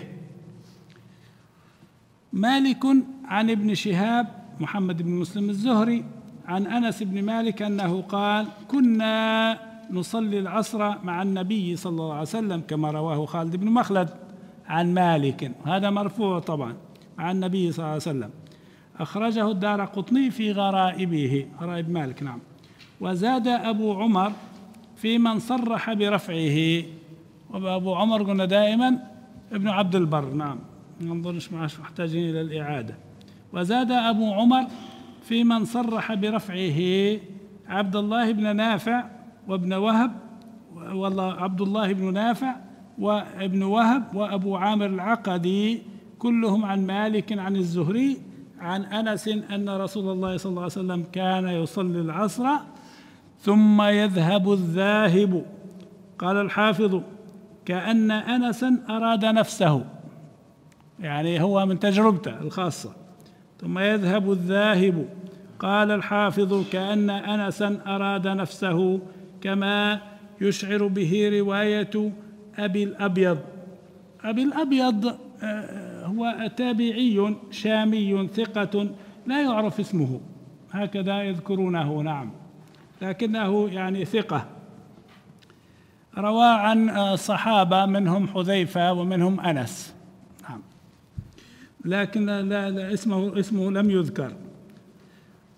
مالك عن ابن شهاب محمد بن مسلم الزهري عن أنس بن مالك أنه قال: كنا نصلي العصر مع النبي صلى الله عليه وسلم، كما رواه خالد بن مخلد عن مالك، هذا مرفوع طبعا، مع النبي صلى الله عليه وسلم. أخرجه الدارقطني في غرائبه، غرائب مالك. نعم. وزاد أبو عمر في من صرح برفعه، وأبو عمر قلنا دائما ابن عبد البر. نعم، ما نظنش محتاجين إلى الإعادة. وزاد أبو عمر في من صرح برفعه عبد الله بن نافع وابن وهب، والله عبد الله بن نافع وابن وهب وأبو عامر العقدي، كلهم عن مالك عن الزهري عن أنس أن رسول الله صلى الله عليه وسلم كان يصلي العصر ثم يذهب الذاهب. قال الحافظ: كأن أنسا أراد نفسه، يعني هو من تجربته الخاصة. ثم يذهب الذاهب. قال الحافظ: كأن أنسا أراد نفسه، كما يشعر به رواية أبي الأبيض. أبي الأبيض هو تابعي شامي ثقة لا يعرف اسمه، هكذا يذكرونه. نعم، لكنه يعني ثقة، روى عن صحابة منهم حذيفة ومنهم أنس. نعم، لكن لا اسمه لم يذكر.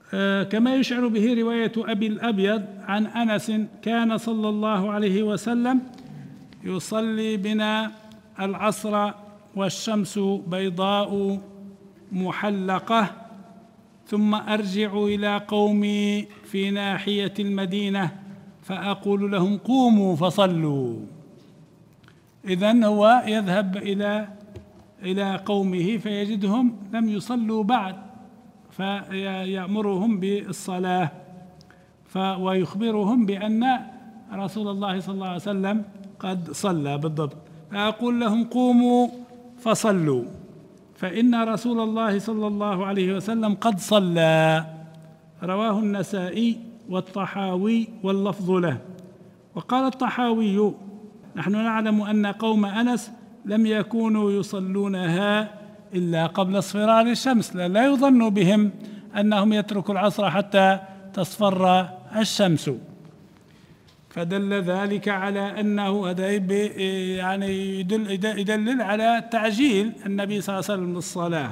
كما يشعر به رواية أبي الأبيض عن أنس كان صلى الله عليه وسلم يصلي بنا العصر والشمس بيضاء محلقة، ثم أرجع إلى قومي في ناحية المدينة فأقول لهم قوموا فصلوا. إذن هو يذهب إلى قومه فيجدهم لم يصلوا بعد، فيأمرهم بالصلاة ويخبرهم بأن رسول الله صلى الله عليه وسلم قد صلى بالضبط، فأقول لهم قوموا فصلوا فإن رسول الله صلى الله عليه وسلم قد صلى. رواه النسائي والطحاوي واللفظ له. وقال الطحاوي: نحن نعلم أن قوم أنس لم يكونوا يصلونها إلا قبل اصفرار الشمس، لا يظن بهم أنهم يتركوا العصر حتى تصفر الشمس، فدل ذلك على أنه يعني يدلل على تعجيل النبي صلى الله عليه وسلم للصلاة.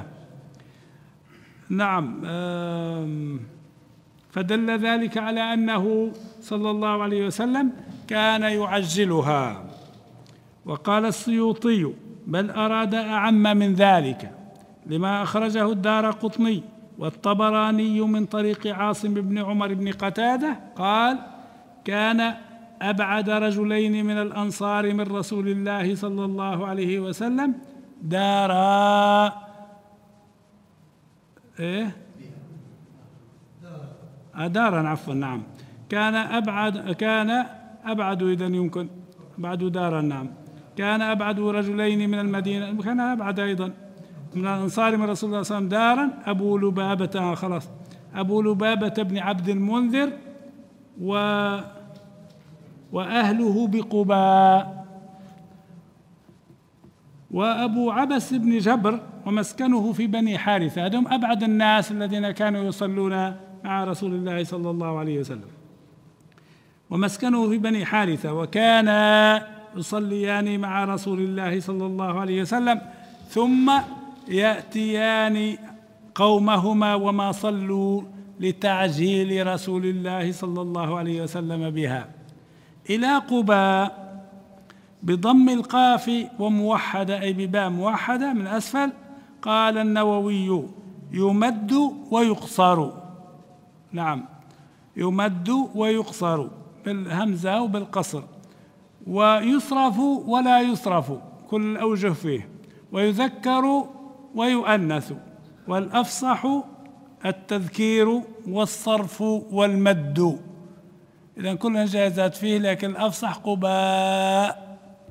نعم، فدل ذلك على أنه صلى الله عليه وسلم كان يعجلها. وقال السيوطي: بل أراد أعم من ذلك، لما أخرجه الدارقطني والطبراني من طريق عاصم بن عمر بن قتادة قال: كان أبعد رجلين من الأنصار من رسول الله صلى الله عليه وسلم دارا نعم، كان أبعد إذن يمكن أبعد دارا، نعم، كان أبعد رجلين من المدينة، كان أبعد أيضا من الأنصار من رسول الله صلى الله عليه وسلم دارا أبو لبابة بن عبد المنذر وأهله بقباء، وأبو عبس بن جبر ومسكنه في بني حارثة. هذهم أبعد الناس الذين كانوا يصلون مع رسول الله صلى الله عليه وسلم، ومسكنه في بني حارثة، وكان يصليان مع رسول الله صلى الله عليه وسلم ثم يأتيان قومهما وما صلوا لتعجيل رسول الله صلى الله عليه وسلم بها إلى قباء بضم القاف وموحدة أي بباء موحدة من أسفل. قال النووي: يمد ويقصر، نعم، يمد ويقصر بالهمزة وبالقصر، ويصرف ولا يصرف، كل الأوجه فيه، ويذكر ويؤنث، والأفصح التذكير والصرف والمد، إذن كلها جائزات فيه، لكن الأفصح قباء،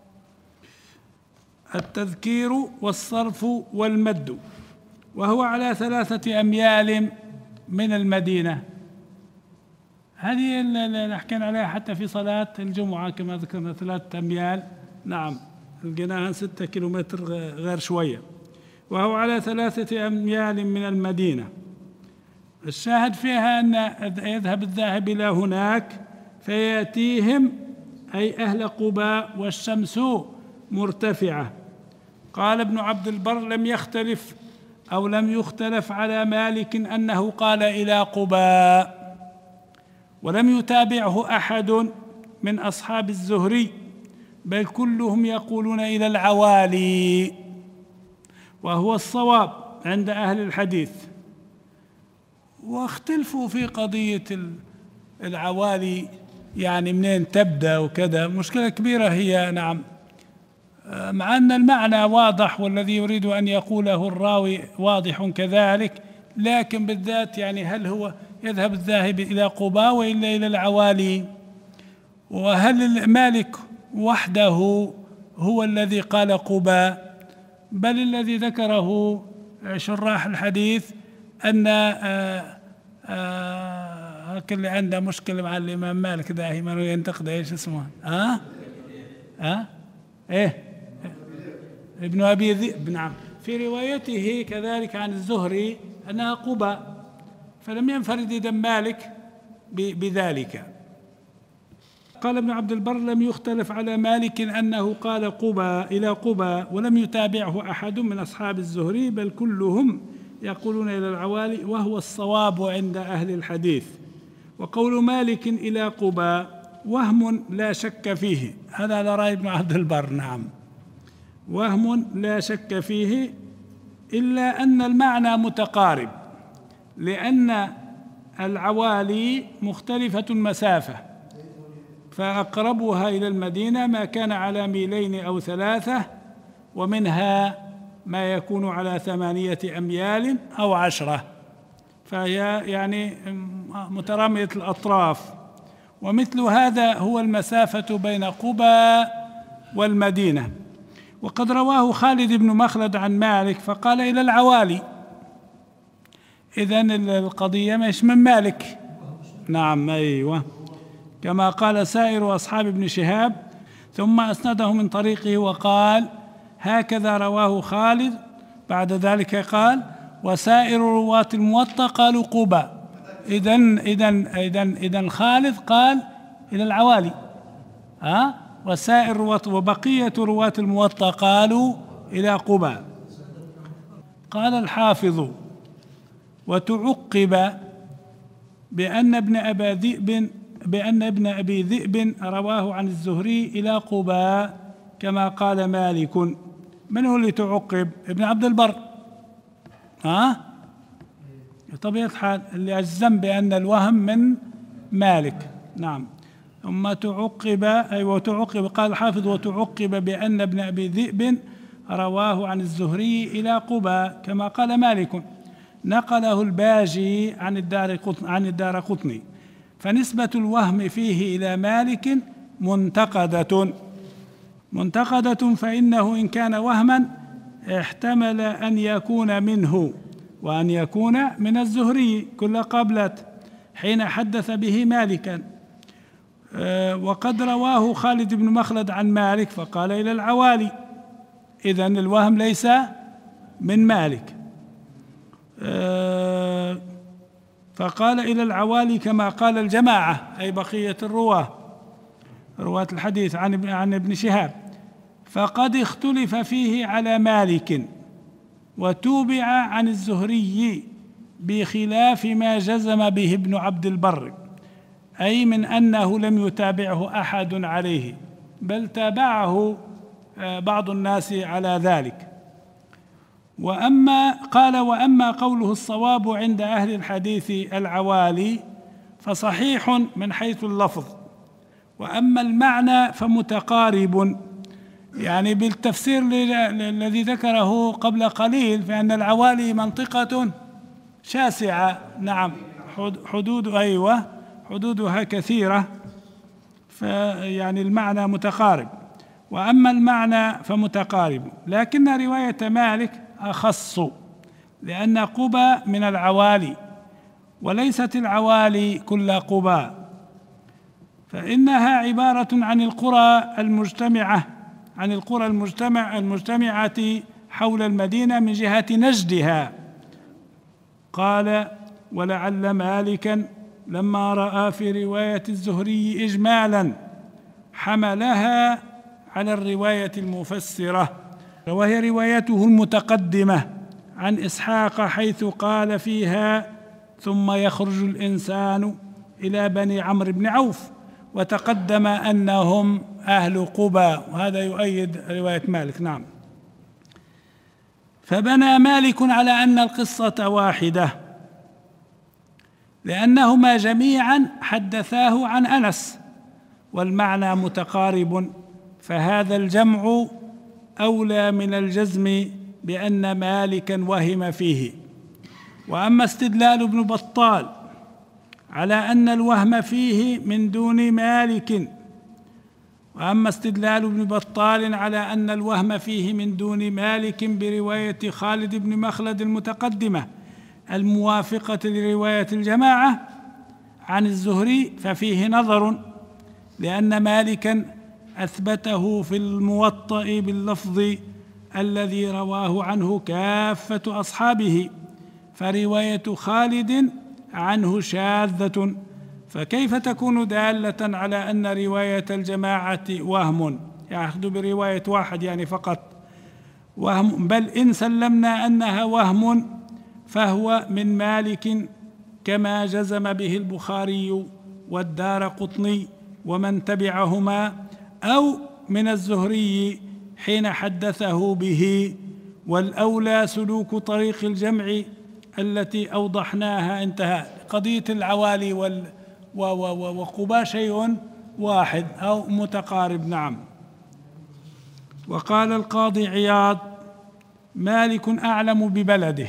التذكير والصرف والمد، وهو على 3 أميال من المدينة. هذه اللي حكينا عليها حتى في صلاة الجمعة كما ذكرنا 3 أميال، نعم، لقيناها 6 كيلومتر غير شوية، وهو على 3 أميال من المدينة. الشاهد فيها أن يذهب الذاهب إلى هناك فيأتيهم أي أهل قباء والشمس مرتفعة. قال ابن عبد البر: لم يختلف على مالك أنه قال إلى قباء، ولم يتابعه أحد من أصحاب الزهري، بل كلهم يقولون إلى العوالي، وهو الصواب عند أهل الحديث. واختلفوا في قضية العوالي، يعني منين تبدأ وكذا، مشكلة كبيرة هي، نعم، مع أن المعنى واضح والذي يريد أن يقوله الراوي واضح كذلك، لكن بالذات يعني هل هو يذهب الذاهب إلى قباء وإلا إلى العوالي؟ وهل مالك وحده هو الذي قال قباء؟ بل الذي ذكره شراح الحديث أن اللي عنده مشكلة مع الإمام مالك دائما وينتقد إيش اسمه ابن أبي ذئب، نعم، في روايته كذلك عن الزهري أنها قباء، فلم ينفرد إذن مالك بذلك. قال ابن عبد البر: لم يختلف على مالك أنه قال قباء إلى قباء، ولم يتابعه أحد من أصحاب الزهري، بل كلهم يقولون إلى العوالي، وهو الصواب عند أهل الحديث. وقول مالك إلى قباء وهم لا شك فيه، هذا على رأي ابن عبد البر. نعم، وهم لا شك فيه، إلا أن المعنى متقارب، لأن العوالي مختلفة المسافة، فأقربها إلى المدينة ما كان على 2 أو 3، ومنها ما يكون على 8 أميال أو 10، فهي يعني مترامية الأطراف. ومثل هذا هو المسافة بين قبى والمدينة. وقد رواه خالد بن مخلد عن مالك فقال إلى العوالي، إذن القضية مش من مالك. نعم، أيوة، كما قال سائر أصحاب ابن شهاب. ثم أسنده من طريقه وقال هكذا رواه خالد. بعد ذلك قال وسائر رواة الموطأ قالوا قبى. إذن خالد قال إلى العوالي، وسائر رواة وبقية رواة الموطأ قالوا إلى قبى. قال الحافظ وتعقب بأن ابن أبي ذئب رواه عن الزهري إلى قبى كما قال مالك. من هو اللي تعقب؟ ابن عبد البر. بطبيعة الحال اللي أجزم بأن الوهم من مالك. نعم، ثم تعقب، وتعقب قال الحافظ وتعقب بأن ابن أبي ذئب رواه عن الزهري إلى قبى كما قال مالك. نقله الباجي عن الدارقطني. فنسبة الوهم فيه إلى مالك منتقدة، فإنه إن كان وهما احتمل أن يكون منه وأن يكون من الزهري كل قبلة حين حدث به مالكا. وقد رواه خالد بن مخلد عن مالك فقال إلى العوالي، إذن الوهم ليس من مالك. فقال إلى العوالي كما قال الجماعة، أي بقية رواة الحديث عن ابن شهاب. فقد اختلف فيه على مالك وتوبع عن الزهري بخلاف ما جزم به ابن عبد البر، أي من أنه لم يتابعه أحد عليه، بل تابعه بعض الناس على ذلك. وأما قوله الصواب عند أهل الحديث العوالي فصحيح من حيث اللفظ، وأما المعنى فمتقارب، يعني بالتفسير الذي ذكره قبل قليل، فإن العوالي منطقة شاسعة. نعم، حدودها كثيرة، فيعني المعنى متقارب. وأما المعنى فمتقارب، لكن رواية مالك أخص، لأن قبى من العوالي، وليست العوالي كل قبى، فإنها عبارة عن القرى المجتمعة حول المدينة من جهة نجدها. قال ولعل مالكا لما رأى في رواية الزهري إجمالا حملها على الرواية المفسرة، وهي روايته المتقدمة عن إسحاق حيث قال فيها ثم يخرج الإنسان إلى بني عمرو بن عوف، وتقدم أنهم أهل قبى، وهذا يؤيد رواية مالك. نعم، فبنى مالك على أن القصة واحدة، لأنهما جميعا حدثاه عن أنس والمعنى متقارب، فهذا الجمع أولى من الجزم بأن مالكا وهم فيه. وأما استدلال ابن بطال على أن الوهم فيه من دون مالك برواية خالد بن مخلد المتقدمة الموافقة لرواية الجماعة عن الزهري ففيه نظر، لأن مالكا أثبته في الموطأ باللفظ الذي رواه عنه كافة أصحابه، فرواية خالد عنه شاذة، فكيف تكون دالة على أن رواية الجماعة وهم؟ يأخذ برواية واحد يعني فقط وهم، بل إن سلمنا أنها وهم فهو من مالك كما جزم به البخاري والدارقطني ومن تبعهما، أو من الزهري حين حدثه به، والأولى سلوك طريق الجمع التي أوضحناها. انتهى. قضية العوالي وقباء شيء واحد أو متقارب. نعم. وقال القاضي عياض: مالك أعلم ببلده،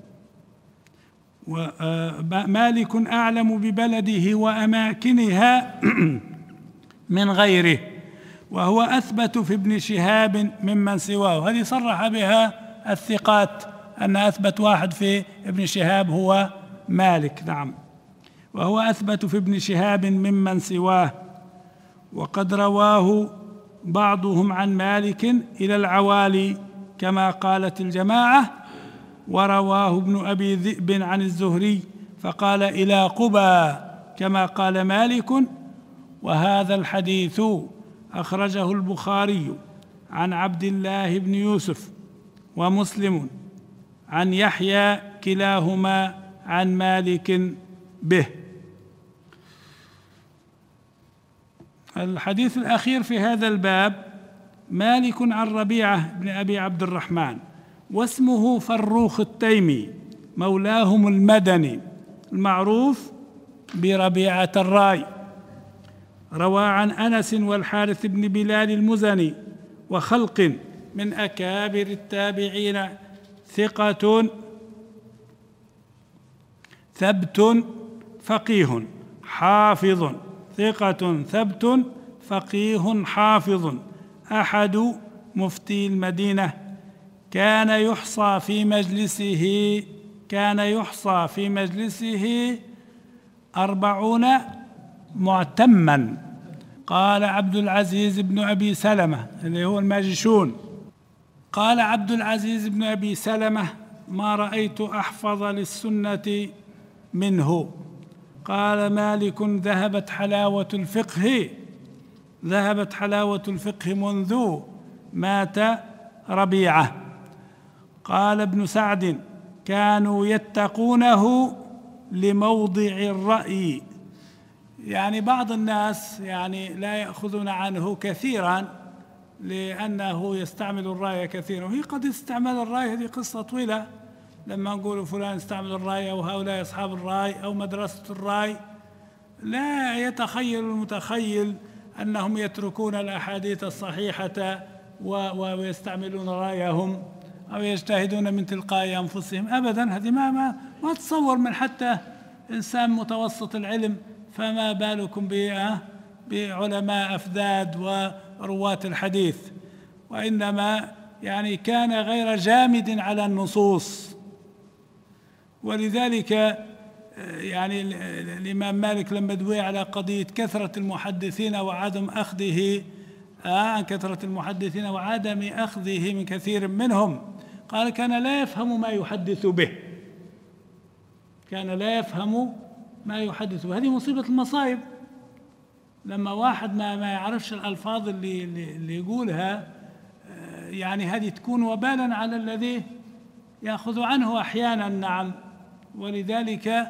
مالك أعلم ببلده وأماكنها من غيره، وهو أثبت في ابن شهاب ممن سواه. هذه صرح بها الثقات أن أثبت واحد في ابن شهاب هو مالك. نعم. وهو أثبت في ابن شهاب ممن سواه. وقد رواه بعضهم عن مالك إلى العوالي كما قالت الجماعة، ورواه ابن أبي ذئب عن الزهري فقال إلى قبى كما قال مالك. وهذا الحديث أخرجه البخاري عن عبد الله بن يوسف ومسلم عن يحيى كلاهما عن مالك به. الحديث الأخير في هذا الباب: مالك عن ربيعة بن أبي عبد الرحمن، واسمه فروخ التيمي، مولاهم المدني المعروف بربيعة الراي. روى عن أنس والحارث بن بلال المزني وخلق من أكابر التابعين، ثقة ثبت فقيه حافظ، ثقة ثبت فقيه حافظ، أحد مفتي المدينة، كان يحصى في مجلسه 40 معتما. قال عبد العزيز بن أبي سلمة اللي هو الماجشون، قال عبد العزيز بن أبي سلمة: ما رأيت أحفظ للسنة منه. قال مالك: ذهبت حلاوة الفقه منذ مات ربيعة. قال ابن سعد: كانوا يتقونه لموضع الرأي. يعني بعض الناس يعني لا يأخذون عنه كثيرا لأنه يستعمل الرأي كثيرا، وهي قد استعمال الرأي هذه قصة طويلة. لما نقول فلان استعمل الرأي أو هؤلاء أصحاب الرأي أو مدرسة الرأي، لا يتخيل المتخيل أنهم يتركون الأحاديث الصحيحة ويستعملون رأيهم أو يجتهدون من تلقاء أنفسهم. أبدا، هذه ما تصور من حتى إنسان متوسط العلم، فما بالكم بعلماء أفذاذ ورواة الحديث. وإنما يعني كان غير جامد على النصوص. ولذلك يعني الإمام مالك لما دوي على قضية كثرة المحدثين وعدم أخذه عن كثرة المحدثين وعدم أخذه من كثير منهم، قال كان لا يفهم ما يحدث به، هذه مصيبة المصائب. لما واحد ما يعرفش الألفاظ اللي يقولها، يعني هذه تكون وبالا على الذي يأخذ عنه أحيانا. نعم. ولذلك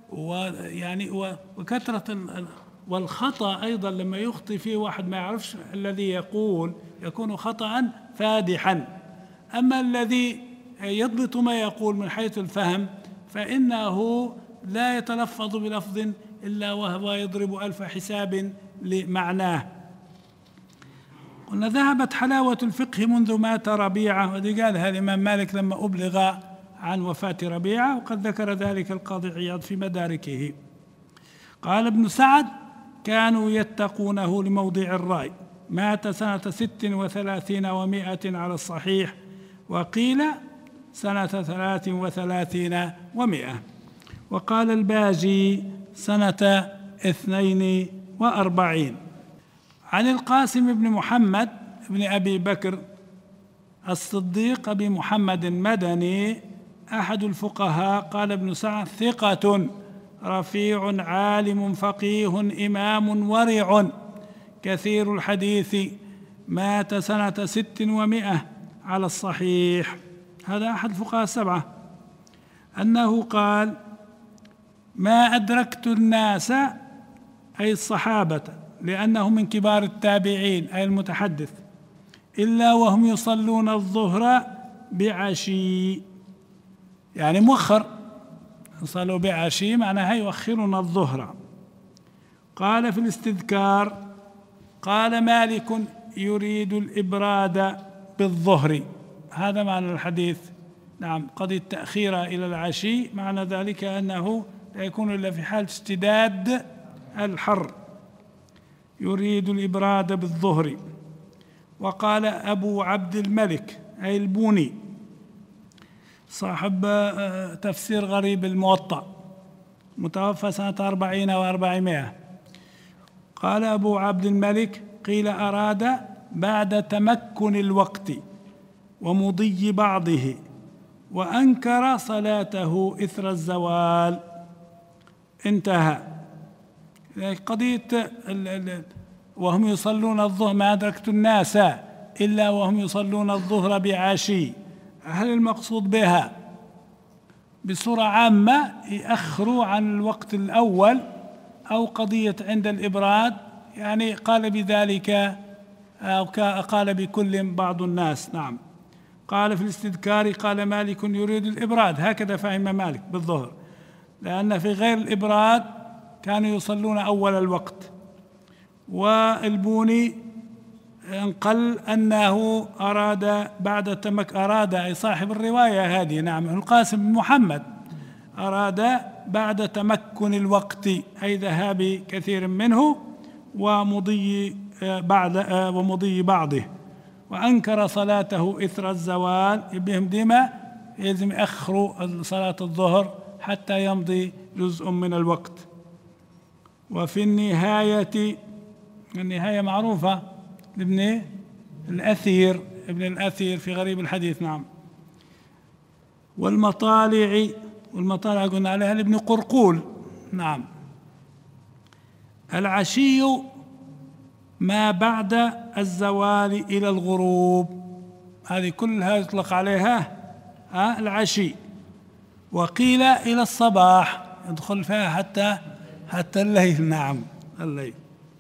وكثرة والخطأ أيضا، لما يخطئ فيه واحد ما يعرفش الذي يقول يكون خطأ فادحا. أما الذي يضبط ما يقول من حيث الفهم فإنه لا يتلفظ بلفظ إلا وهو يضرب 1000 حساب لمعناه. قلنا ذهبت حلاوة الفقه منذ مات ربيعة، وذي قالها الإمام مالك لما أبلغ عن وفاة ربيعة، وقد ذكر ذلك القاضي عياض في مداركه. قال ابن سعد: كانوا يتقونه لموضع الرأي، مات سنة 36 و100 على الصحيح، وقيل سنة 33 و100. وقال الباجي سنة 42. عن القاسم بن محمد بن أبي بكر الصديق أبي محمد المدني أحد الفقهاء، قال ابن سعد: ثقة رفيع عالم فقيه إمام ورع كثير الحديث، مات سنة 600 على الصحيح. هذا أحد الفقهاء 7. أنه قال: ما أدركت الناس، أي الصحابة لأنهم من كبار التابعين أي المتحدث، إلا وهم يصلون الظهر بعشي، يعني مؤخر، صلوا بعشي معناها يؤخرون الظهر. قال في الاستذكار: قال مالك: يريد الإبراد بالظهر. هذا معنى الحديث. نعم، قضية التأخير إلى العشي معنى ذلك أنه لا يكون إلا في حال اشتداد الحر. يريد الإبراد بالظهر. وقال أبو عبد الملك أي البوني صاحب تفسير غريب الموطأ، متوفى سنة 40 و400، قال أبو عبد الملك: قيل أراد بعد تمكن الوقت ومضي بعضه، وأنكر صلاته إثر الزوال. انتهى. قضية وهم يصلون الظهر، ما أدركت الناس إلا وهم يصلون الظهر بعشي، هل المقصود بها بصورة عامة يأخروا عن الوقت الأول، أو قضية عند الإبراد؟ يعني قال بذلك أو قال بكل بعض الناس. نعم. قال في الاستذكار: قال مالك: يريد الإبراد، هكذا فهم مالك بالظهر، لأن في غير الإبراد كانوا يصلون أول الوقت. والبوني انقل أنه أراد بعد أراد أي صاحب الرواية هذه، نعم، القاسم بن محمد، أراد بعد تمكن الوقت أي ذهاب كثير منه ومضي بعضه، وأنكر صلاته إثر الزوال. بهم ديما يلزم يأخروا صلاة الظهر حتى يمضي جزء من الوقت. وفي النهاية معروفة لابن الأثير في غريب الحديث. نعم. والمطالع قلنا عليها لابن قرقول. نعم. العشي ما بعد الزوال إلى الغروب، هذه كلها يطلق عليها العشي. وقيل إلى الصباح، يدخل فيها حتى الليل. نعم، الليل.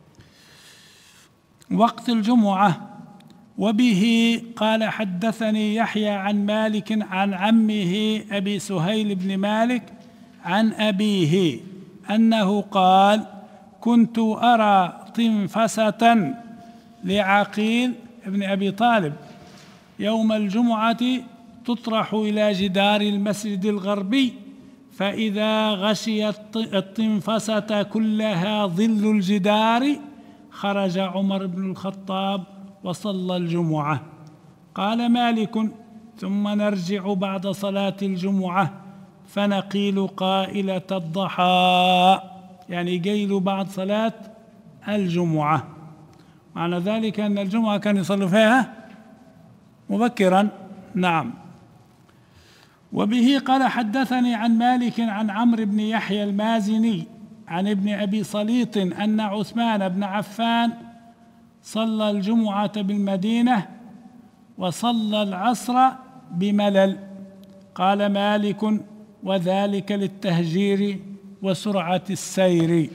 وقت الجمعة. وبه قال حدثني يحيى عن مالك عن عمه أبي سهيل بن مالك عن أبيه أنه قال: كنت أرى طنفسة لعقيل ابن أبي طالب يوم الجمعة تطرح إلى جدار المسجد الغربي، فإذا غشي الطنفسة كلها ظل الجدار خرج عمر بن الخطاب وصلى الجمعة. قال مالك: ثم نرجع بعد صلاة الجمعة فنقيل قائلة الضحى، يعني قيل بعد صلاة الجمعة. معنى ذلك أن الجمعة كان يصلوا فيها مبكرا. نعم. وبه قال حدثني عن مالك عن عمرو بن يحيى المازني عن ابن أبي صليط أن عثمان بن عفان صلى الجمعة بالمدينة وصلى العصر بملل. قال مالك: وذلك للتهجير وسرعة السير.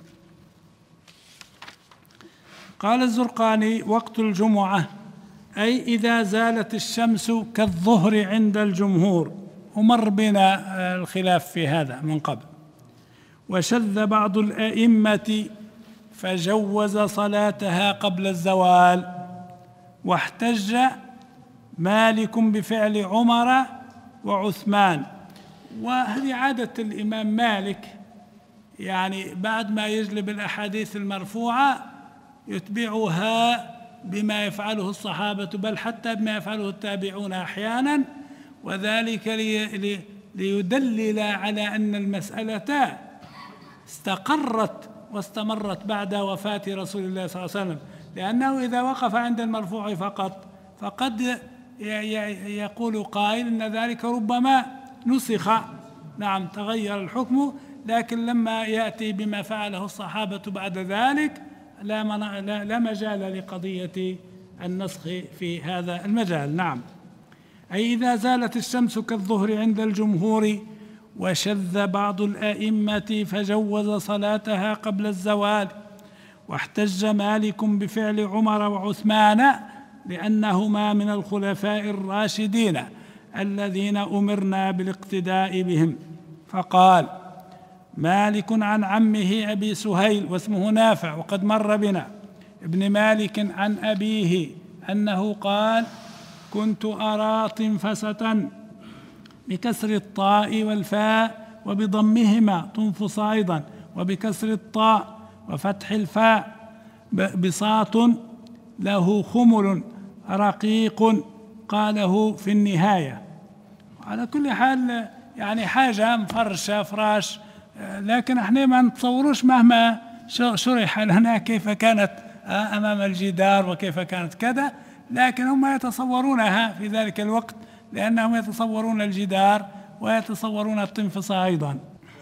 قال الزرقاني: وقت الجمعة أي إذا زالت الشمس كالظهر عند الجمهور، ومر بنا الخلاف في هذا من قبل. وشذ بعض الأئمة فجوز صلاتها قبل الزوال، واحتج مالك بفعل عمر وعثمان. وهذه عادة الإمام مالك، يعني بعد ما يجلب الأحاديث المرفوعة يتبعها بما يفعله الصحابة، بل حتى بما يفعله التابعون أحيانا، وذلك ليدلل على أن المسألة استقرت واستمرت بعد وفاة رسول الله صلى الله عليه وسلم، لأنه إذا وقف عند المرفوع فقط فقد يقول قائل إن ذلك ربما نسخ، نعم، تغير الحكم، لكن لما يأتي بما فعله الصحابة بعد ذلك لا مجال لقضية النسخ في هذا المجال. نعم. أي إذا زالت الشمس كالظهر عند الجمهور وشذ بعض الأئمة فجوز صلاتها قبل الزوال. واحتج مالك بفعل عمر وعثمان لأنهما من الخلفاء الراشدين الذين أمرنا بالاقتداء بهم. فقال مالك عن عمه أبي سهيل واسمه نافع وقد مر بنا ابن مالك عن أبيه أنه قال كنت أرى طنفسة بكسر الطاء والفاء وبضمهما تنفس أيضا، وبكسر الطاء وفتح الفاء بساط له خمل رقيق قاله في النهاية. على كل حال يعني حاجة مفرشة فراش، لكن احنا ما نتصوروش مهما شرح لنا كيف كانت أمام الجدار وكيف كانت كذا، لكن هم يتصورونها في ذلك الوقت لأنهم يتصورون الجدار ويتصورون التنفسة أيضا.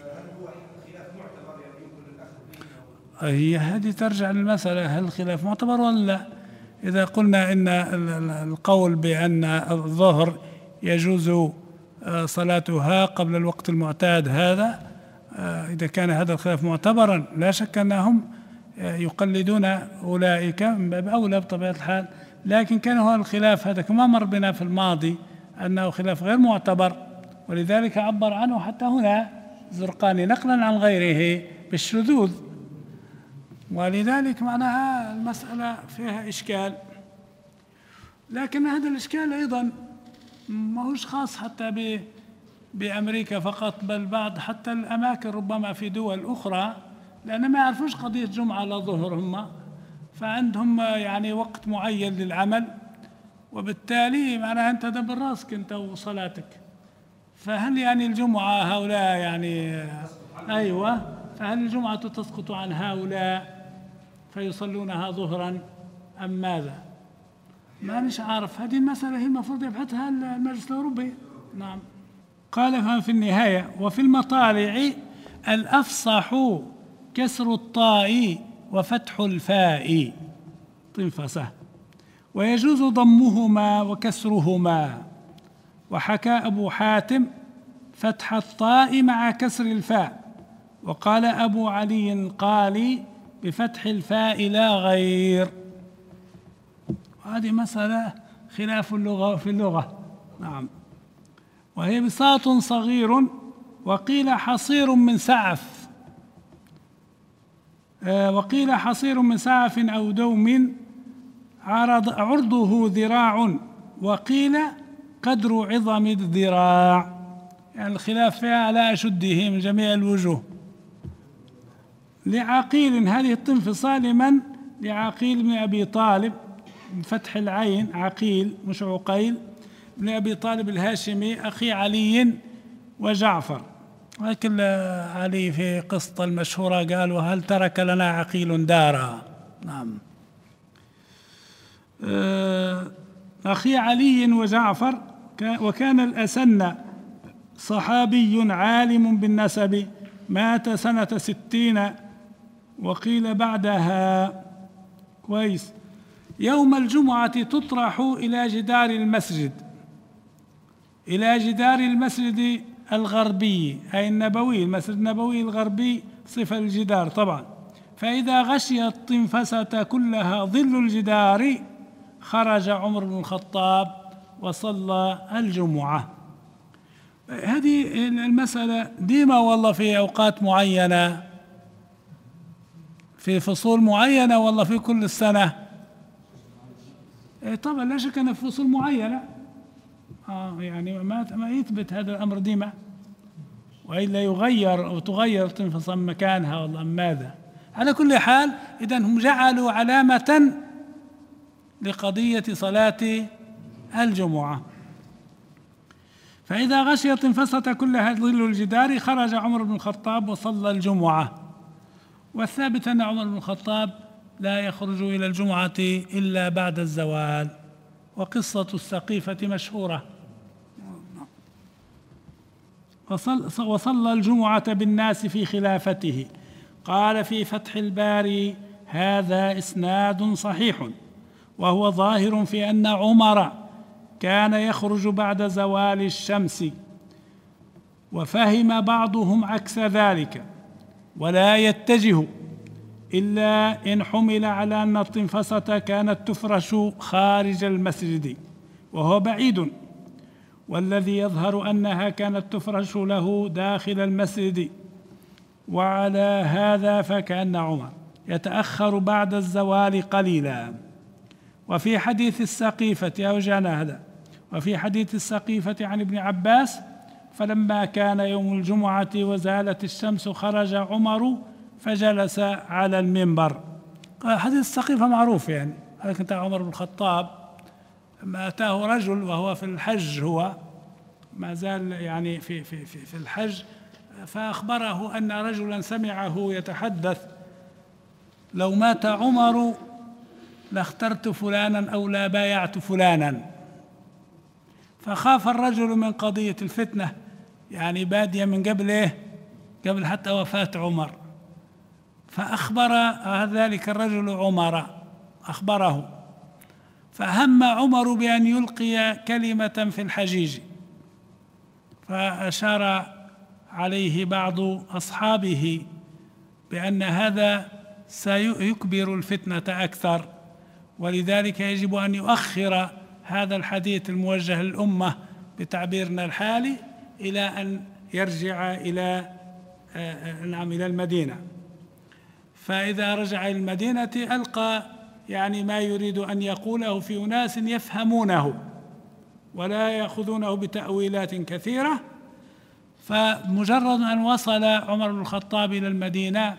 هي هذه ترجع للمسألة هل الخلاف معتبر ولا لا؟ إذا قلنا إن القول بأن الظهر يجوز صلاتها قبل الوقت المعتاد هذا، إذا كان هذا الخلاف معتبرا لا شك أنهم يقلدون أولئك من باب أولى بطبيعة الحال، لكن كان هو الخلاف هذا كما مر بنا في الماضي أنه خلاف غير معتبر، ولذلك عبر عنه حتى هنا الزرقاني نقلا عن غيره بالشذوذ، ولذلك معناها المسألة فيها إشكال. لكن هذا الإشكال أيضا ما هوش خاص حتى بأمريكا فقط، بل بعض حتى الأماكن ربما في دول أخرى، لأن ما يعرفوش قضية جمعة لا ظهر هم، فعندهم يعني وقت معين للعمل، وبالتالي معناها أنت دبر راسك أنت وصلاتك. فهل يعني الجمعة هؤلاء يعني أيوة، فهل الجمعة تسقط عن هؤلاء فيصلونها ظهرا أم ماذا؟ ما مش عارف، هذه المسألة هي المفروض يبحثها المجلس الأوروبي. نعم. قال في النهاية وفي المطالع الأفصح كسر الطاء وفتح الفاء طنفسة، ويجوز ضمهما وكسرهما. وحكى أبو حاتم فتح الطاء مع كسر الفاء، وقال أبو علي القالي بفتح الفاء لا غير. وهذه مسألة خلاف اللغة في اللغة. نعم. وهي بساط صغير وقيل حصير من سعف، وقيل حصير من سعف أو دوم عرضه ذراع، وقيل قدر عظم الذراع، يعني الخلاف فيها على أشده من جميع الوجوه. لعقيل هذه الطنفسة لمن؟ لعقيل بن أبي طالب بفتح العين، عقيل مش عقيل، بن أبي طالب الهاشمي أخي علي وجعفر. لكن علي في قصة المشهورة قال وهل ترك لنا عقيل دارا. نعم. أخي علي وجعفر. وكان الأسن صحابي عالم بالنسب مات سنة 60 وقيل بعدها. كويس. يوم الجمعة تطرح إلى جدار المسجد، إلى جدار المسجد الغربي أي النبوي، المسجد النبوي الغربي صفة الجدار طبعا. فإذا غشي الطنفسة كلها ظل الجدار خرج عمر بن الخطاب وصلى الجمعة. هذه المسألة ديما والله في أوقات معينة، في فصول معينة والله في كل السنة. طبعا لا شك أن في فصول معينة يعني ما يثبت هذا الأمر ديما، وإلا يغير أو تغير تنفصل مكانها والله ماذا. على كل حال إذن هم جعلوا علامة لقضية صلاة الجمعة. فإذا غشيت انفصلة كلها ظل الجدار خرج عمر بن الخطاب وصلى الجمعة. والثابت أن عمر بن الخطاب لا يخرج إلى الجمعة إلا بعد الزوال، وقصة السقيفة مشهورة. وصلى الجمعة بالناس في خلافته. قال في فتح الباري هذا إسناد صحيح، وهو ظاهر في أن عمر كان يخرج بعد زوال الشمس، وفهم بعضهم عكس ذلك، ولا يتجه إلا إن حمل على أن الطنفسة كانت تفرش خارج المسجد وهو بعيد، والذي يظهر أنها كانت تفرش له داخل المسجد. وعلى هذا فكأن عمر يتأخر بعد الزوال قليلا. وفي حديث السقيفة أوجعنا هذا، وفي حديث السقيفة عن ابن عباس: فلما كان يوم الجمعة وزالت الشمس خرج عمر فجلس على المنبر. حديث السقيفة معروف، يعني هذا عمر بن الخطاب ما أتاه رجل وهو في الحج، هو ما زال يعني في الحج، فأخبره أن رجلا سمعه يتحدث: لو مات عمر لاخترت فلانا أو لا بايعت فلانا. فخاف الرجل من قضية الفتنة، يعني بادية من قبل إيه؟ قبل حتى وفاة عمر. فأخبر ذلك الرجل عمر، أخبره، فهم عمر بأن يلقي كلمة في الحجيج، فأشار عليه بعض أصحابه بأن هذا سيكبر الفتنة أكثر، ولذلك يجب أن يؤخر هذا الحديث الموجه للأمة بتعبيرنا الحالي إلى أن يرجع إلى المدينة. فإذا رجع إلى المدينة ألقى يعني ما يريد أن يقوله في أناس يفهمونه ولا يأخذونه بتأويلات كثيرة. فمجرد أن وصل عمر بن الخطاب إلى المدينة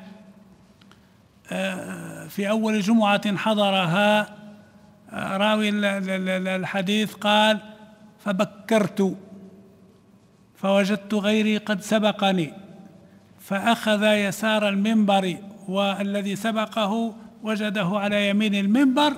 في أول جمعة حضرها، راوي الحديث قال: فبكرت فوجدت غيري قد سبقني، فأخذ يسار المنبر والذي سبقه وجده على يمين المنبر،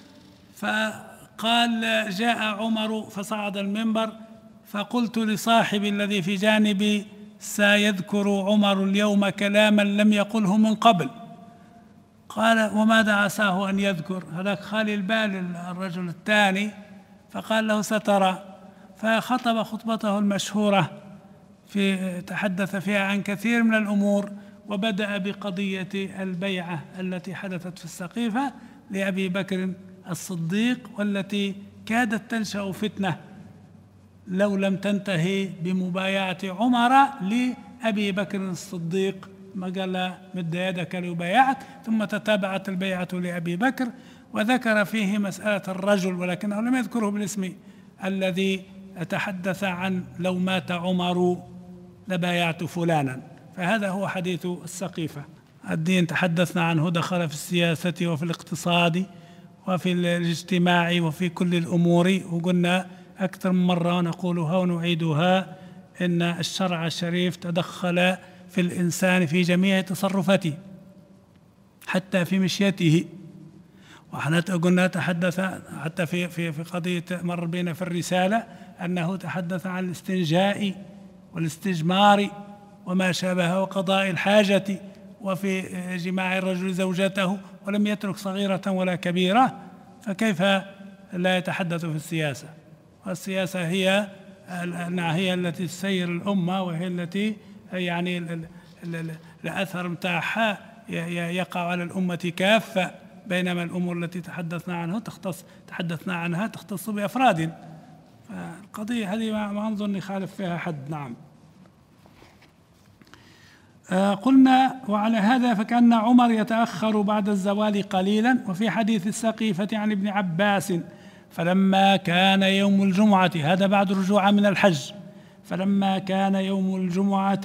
فقال: جاء عمر فصعد المنبر، فقلت لصاحبي الذي في جانبي: سيذكر عمر اليوم كلاما لم يقله من قبل. قال: وماذا عساه أن يذكر؟ هذاك خالي البال الرجل الثاني، فقال له: سترى. فخطب خطبته المشهورة تحدث فيها عن كثير من الأمور، وبدأ بقضية البيعة التي حدثت في السقيفة لأبي بكر الصديق، والتي كادت تنشأ فتنة لو لم تنتهي بمبايعة عمر لأبي بكر الصديق. ما قال: مد يدك ليبايعك، ثم تتابعت البيعة لأبي بكر، وذكر فيه مسألة الرجل، ولكنه لم يذكره بالاسم الذي تحدث عن لو مات عمر لبايعت فلانا. فهذا هو حديث السقيفة. الدين تحدثنا عنه، دخل في السياسة وفي الاقتصاد وفي الاجتماع وفي كل الأمور، وقلنا أكثر من مرة ونقولها ونعيدها إن الشرع الشريف تدخل في الإنسان في جميع تصرفاته حتى في مشيته. وإحنا قلنا تحدث حتى في قضية مر بنا في الرسالة أنه تحدث عن الاستنجاء والاستجمار وما شابه وقضاء الحاجة وفي جماع الرجل زوجته، ولم يترك صغيرة ولا كبيرة، فكيف لا يتحدث في السياسة؟ والسياسة هي التي تسير الأمة، وهي التي يعني الأثر متاعها يقع على الأمة كافة، بينما الأمور التي تحدثنا عنها تختص بأفراد. فالقضية هذه ما نظن يخالف فيها حد. نعم. قلنا: وعلى هذا فكأن عمر يتأخر بعد الزوال قليلا. وفي حديث السقيفة عن ابن عباس: فلما كان يوم الجمعة، هذا بعد الرجوع من الحج، فلما كان يوم الجمعة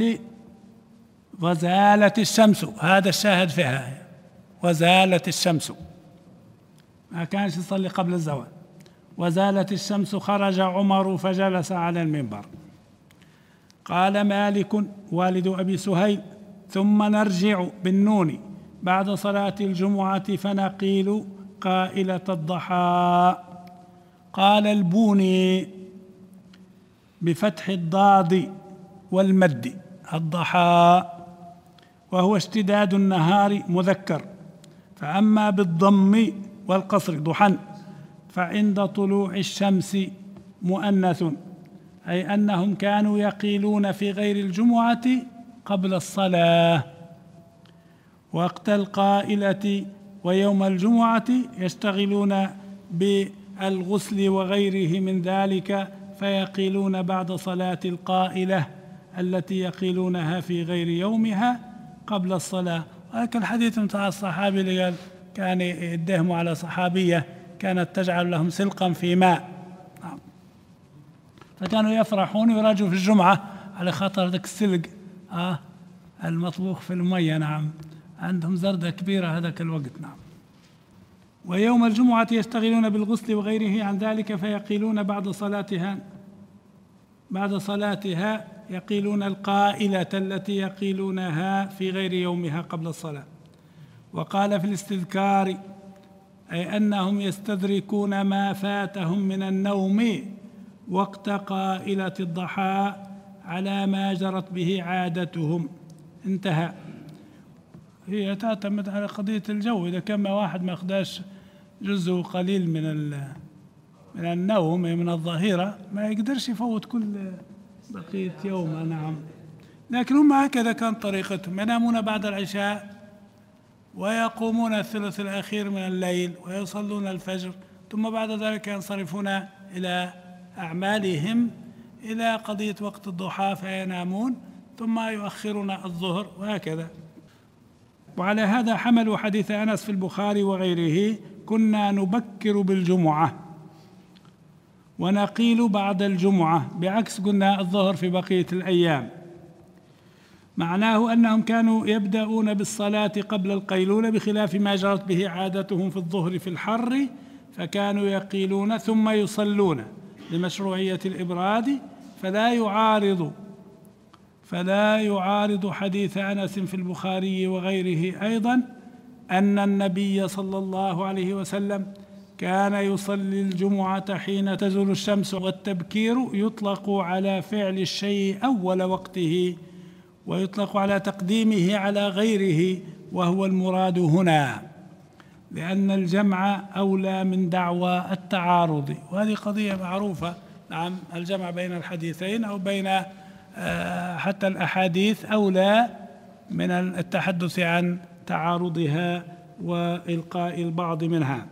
وزالت الشمس، هذا الشاهد فيها، وزالت الشمس، ما كانش يصلي قبل الزوال. وزالت الشمس خرج عمر فجلس على المنبر. قال مالك والد أبي سهيل: ثم نرجع بالنون بعد صلاة الجمعة فنقيل قائلة الضحى. قال البوني بفتح الضاد والمد الضحى، وهو اشتداد النهار مذكر، فأما بالضم والقصر ضحى فعند طلوع الشمس مؤنث، أي أنهم كانوا يقيلون في غير الجمعة قبل الصلاة، وقت القائلة ويوم الجمعة يشتغلون بالغسل وغيره من ذلك، فيقيلون بعد صلاة القائلة التي يقيلونها في غير يومها قبل الصلاة. وهذا الحديث متاع الصحابي اللي قال كان يدهموا على صحابية كانت تجعل لهم سلقا في ماء، فكانوا يفرحون ويراجعوا في الجمعة على خاطر ذاك السلق المطبوخ في المية. نعم، عندهم زردة كبيرة هذاك الوقت. نعم. ويوم الجمعة يشتغلون بالغسل وغيره عن ذلك فيقيلون بعد صلاتها يقيلون القائلة التي يقيلونها في غير يومها قبل الصلاة. وقال في الاستذكار أي أنهم يستدركون ما فاتهم من النوم وقت قائلة الضحى على ما جرت به عادتهم. انتهى. هي تعتمد على قضية الجو، إذا كان واحد ما أخداش جزء قليل من النوم من الظهيرة ما يقدرش يفوت كل بقية يوم. نعم، لكن هم هكذا كان طريقتهم، ينامون بعد العشاء ويقومون الثلث الأخير من الليل ويصلون الفجر، ثم بعد ذلك ينصرفون إلى أعمالهم إلى قضية وقت الضحى فينامون، ثم يؤخرون الظهر، وهكذا. وعلى هذا حملوا حديث أنس في البخاري وغيره: كنا نبكر بالجمعة ونقيل بعد الجمعة، بعكس قلنا الظهر في بقية الأيام. معناه أنهم كانوا يبدأون بالصلاة قبل القيلولة بخلاف ما جرت به عادتهم في الظهر في الحر، فكانوا يقيلون ثم يصلون لمشروعية الإبراد، فلا يعارض حديث أنس في البخاري وغيره أيضا أن النبي صلى الله عليه وسلم كان يصلي الجمعة حين تزول الشمس. والتبكير يطلق على فعل الشيء أول وقته، ويطلق على تقديمه على غيره، وهو المراد هنا، لأن الجمع أولى من دعوى التعارض، وهذه قضية معروفة. نعم، الجمع بين الحديثين أو بين حتى الأحاديث أولى من التحدث عن تعارضها وإلقاء البعض منها.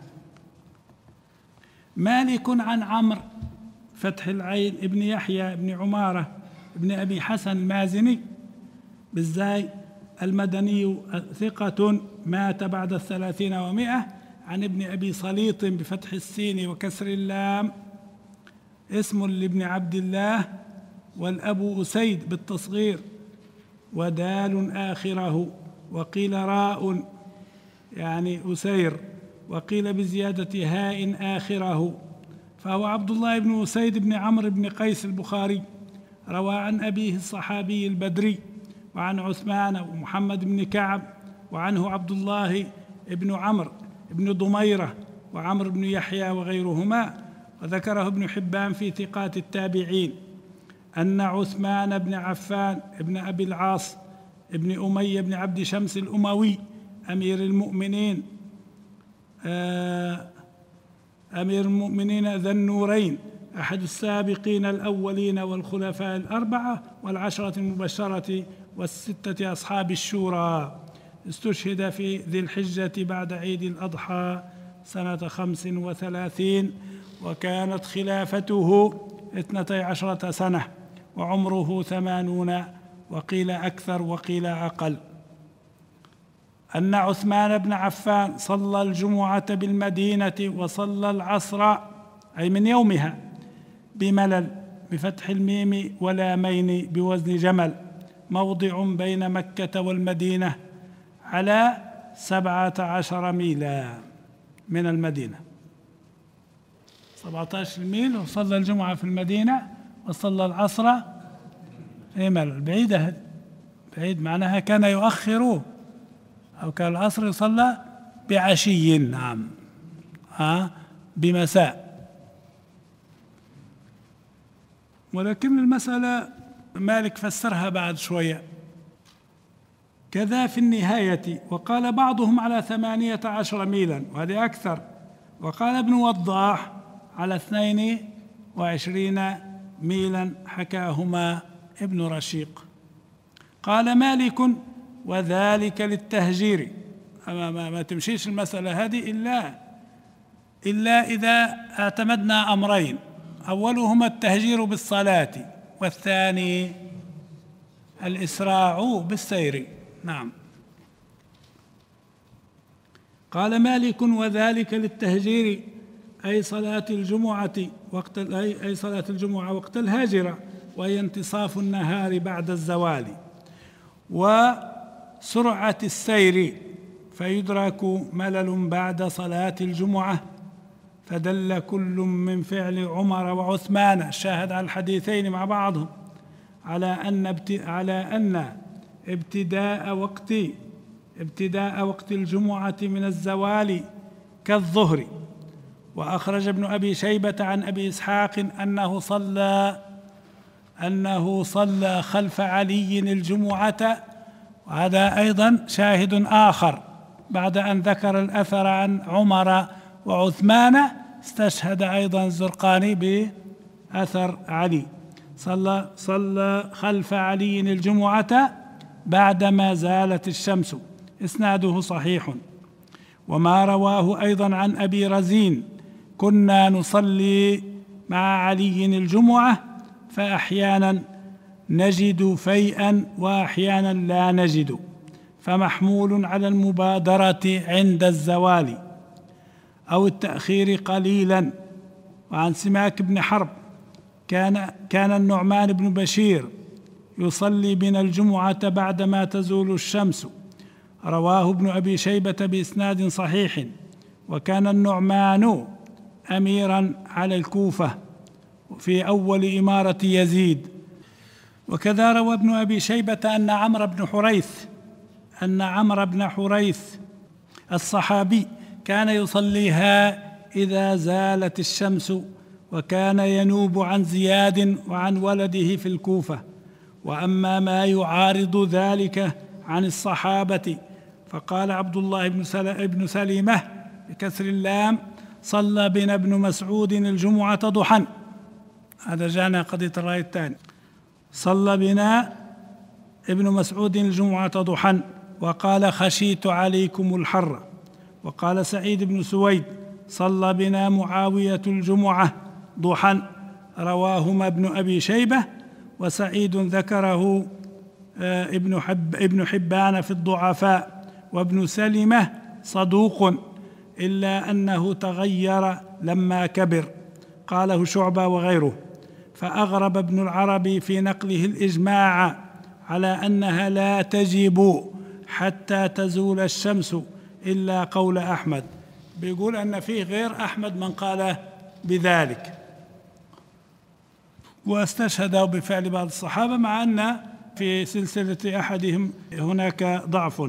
مالك عن عمرو فتح العين ابن يحيى ابن عمارة ابن أبي حسن المازني بالزاي المدني ثقة، مات بعد 30 و100، عن ابن أبي صليط بفتح السين وكسر اللام، اسم لابن عبد الله، والأبو أسيد بالتصغير ودال آخره، وقيل راء يعني أسير، وقيل بزيادة هاء آخره، فهو عبد الله بن أسيد بن عمرو بن قيس البخاري، روى عن أبيه الصحابي البدري، وعن عثمان ومحمد بن كعب، وعنه عبد الله بن عمرو بن ضميرة وعمرو بن يحيى وغيرهما. وذكره ابن حبان في ثقات التابعين أن عثمان بن عفان بن أبي العاص بن أمية بن عبد شمس الأموي أمير المؤمنين ذا النورين، أحد السابقين الأولين والخلفاء الأربعة والعشرة المبشرة والستة أصحاب الشورى، استشهد في ذي الحجة بعد عيد الأضحى سنة 35، وكانت خلافته 12 سنة، وعمره 80، وقيل أكثر وقيل أقل. أن عثمان بن عفان صلى الجمعة بالمدينة وصلى العصر أي من يومها بملل بفتح الميم ولامين بوزن جمل، موضع بين مكة والمدينة على 17 ميلا من المدينة، 17 ميل، وصلى الجمعة في المدينة وصلى العصر في ملل، بعيدة، بعيد، معناها كان يؤخر، أو كان العصر يصلى بعشي، نعم، بمساء. ولكن المسألة مالك فسرها بعد شوية كذا في النهاية، وقال بعضهم على 18 ميلا، وهذه أكثر، وقال ابن وضاح على 22 ميلا حكاهما ابن رشيق. قال مالك: وذلك للتهجير. ما تمشيش المسألة هذه إلا إذا اعتمدنا أمرين: أولهما التهجير بالصلاة، والثاني الإسراع بالسير. نعم. قال مالك: وذلك للتهجير أي صلاة الجمعة وقت الهاجرة، وهي انتصاف النهار بعد الزوال، وسرعة السير، فيدرك ملل بعد صلاة الجمعة. فدل كل من فعل عمر وعثمان، شاهد على الحديثين مع بعضهم، على أن ابتداء وقت الجمعة من الزوال كالظهر. وأخرج ابن أبي شيبة عن أبي إسحاق أنه صلى خلف علي الجمعة، وهذا أيضا شاهد آخر. بعد أن ذكر الأثر عن عمر وعثمان، استشهد أيضا الزرقاني بأثر علي. صلى خلف علي الجمعة بعدما زالت الشمس، إسناده صحيح. وما رواه أيضا عن أبي رزين: كنا نصلي مع علي الجمعة، فأحيانا نجد فيئا وأحيانا لا نجد، فمحمول على المبادرة عند الزوال أو التأخير قليلا. وعن سماك بن حرب: كان النعمان بن بشير يصلي بنا الجمعة بعدما تزول الشمس، رواه ابن أبي شيبة بإسناد صحيح. وكان النعمان أميرا على الكوفة في أول إمارة يزيد. وكذا روى ابن أبي شيبة أن عمرو بن حريث الصحابي كان يصليها إذا زالت الشمس، وكان ينوب عن زياد وعن ولده في الكوفة. وأما ما يعارض ذلك عن الصحابة، فقال عبد الله بن سليمة بكسر اللام: صلى بنا ابن مسعود الجمعة ضحى. هذا جانا قضية الرأي الثاني. صلى بنا ابن مسعود الجمعة ضحى، وقال: خشيت عليكم الحر. وقال سعيد بن سويد: صلى بنا معاوية الجمعة ضحى، رواهما ابن أبي شيبة. وسعيد ذكره ابن حبان في الضعفاء. وابن سلمة صدوق، إلا أنه تغير لما كبر، قاله شعبة وغيره. فأغرب ابن العربي في نقله الإجماع على أنها لا تجب حتى تزول الشمس إلا قول أحمد. بيقول أن فيه غير أحمد من قال بذلك، واستشهدوا بفعل بعض الصحابة، مع أن في سلسلة أحدهم هناك ضعف.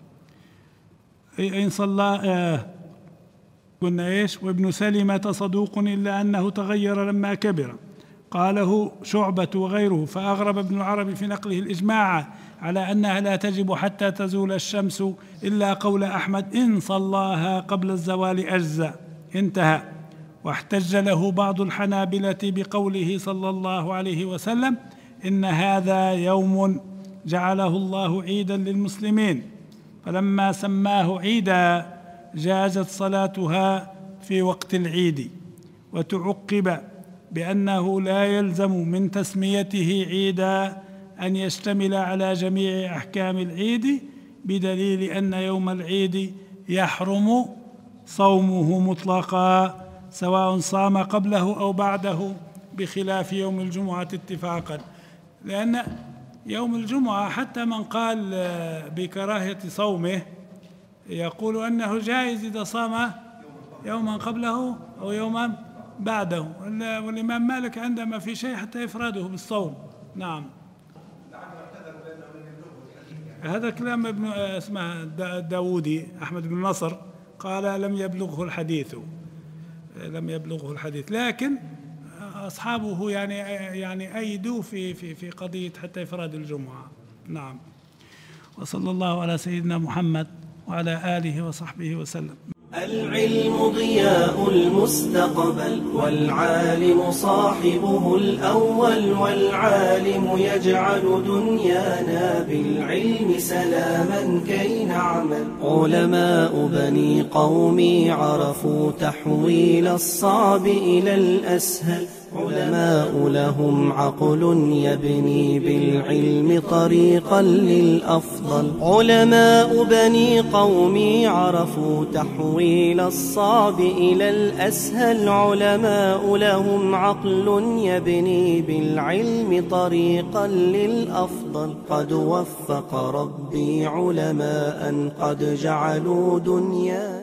إن صلى قلنا إيش؟ وابن سلمة صدوق إلا أنه تغير لما كبر، قاله شعبة وغيره. فأغرب ابن العربي في نقله الإجماع على أنها لا تجب حتى تزول الشمس إلا قول أحمد: إن صلاها قبل الزوال أجزى، انتهى. واحتج له بعض الحنابلة بقوله صلى الله عليه وسلم: إن هذا يوم جعله الله عيدا للمسلمين، فلما سماه عيدا جازت صلاتها في وقت العيد. وتعقب بأنه لا يلزم من تسميته عيدا أن يشتمل على جميع أحكام العيد، بدليل أن يوم العيد يحرم صومه مطلقا، سواء صام قبله أو بعده، بخلاف يوم الجمعة اتفاقا. لأن يوم الجمعة حتى من قال بكراهة صومه يقول أنه جائز إذا صام يوما قبله أو يوما بعده. والإمام مالك عندما في شيء حتى إفراده بالصوم. نعم. هذا كلام ابن اسمه داودي أحمد بن نصر، قال لم يبلغه الحديث، لكن أصحابه يعني أيدوا في قضية حتى إفراد الجمعة. نعم. وصلى الله على سيدنا محمد وعلى آله وصحبه وسلم. العلم ضياء المستقبل والعالم صاحبه الأول والعالم يجعل دنيانا بالعلم سلاما كي نعمل. علماء بني قومي عرفوا تحويل الصعب إلى الأسهل. علماء لهم عقل يبني بالعلم طريقا للأفضل. علماء بني قومي عرفوا تحويل الصعب إلى الأسهل. علماء لهم عقل يبني بالعلم طريقا للأفضل. قد وفق ربي علماء قد جعلوا دنيا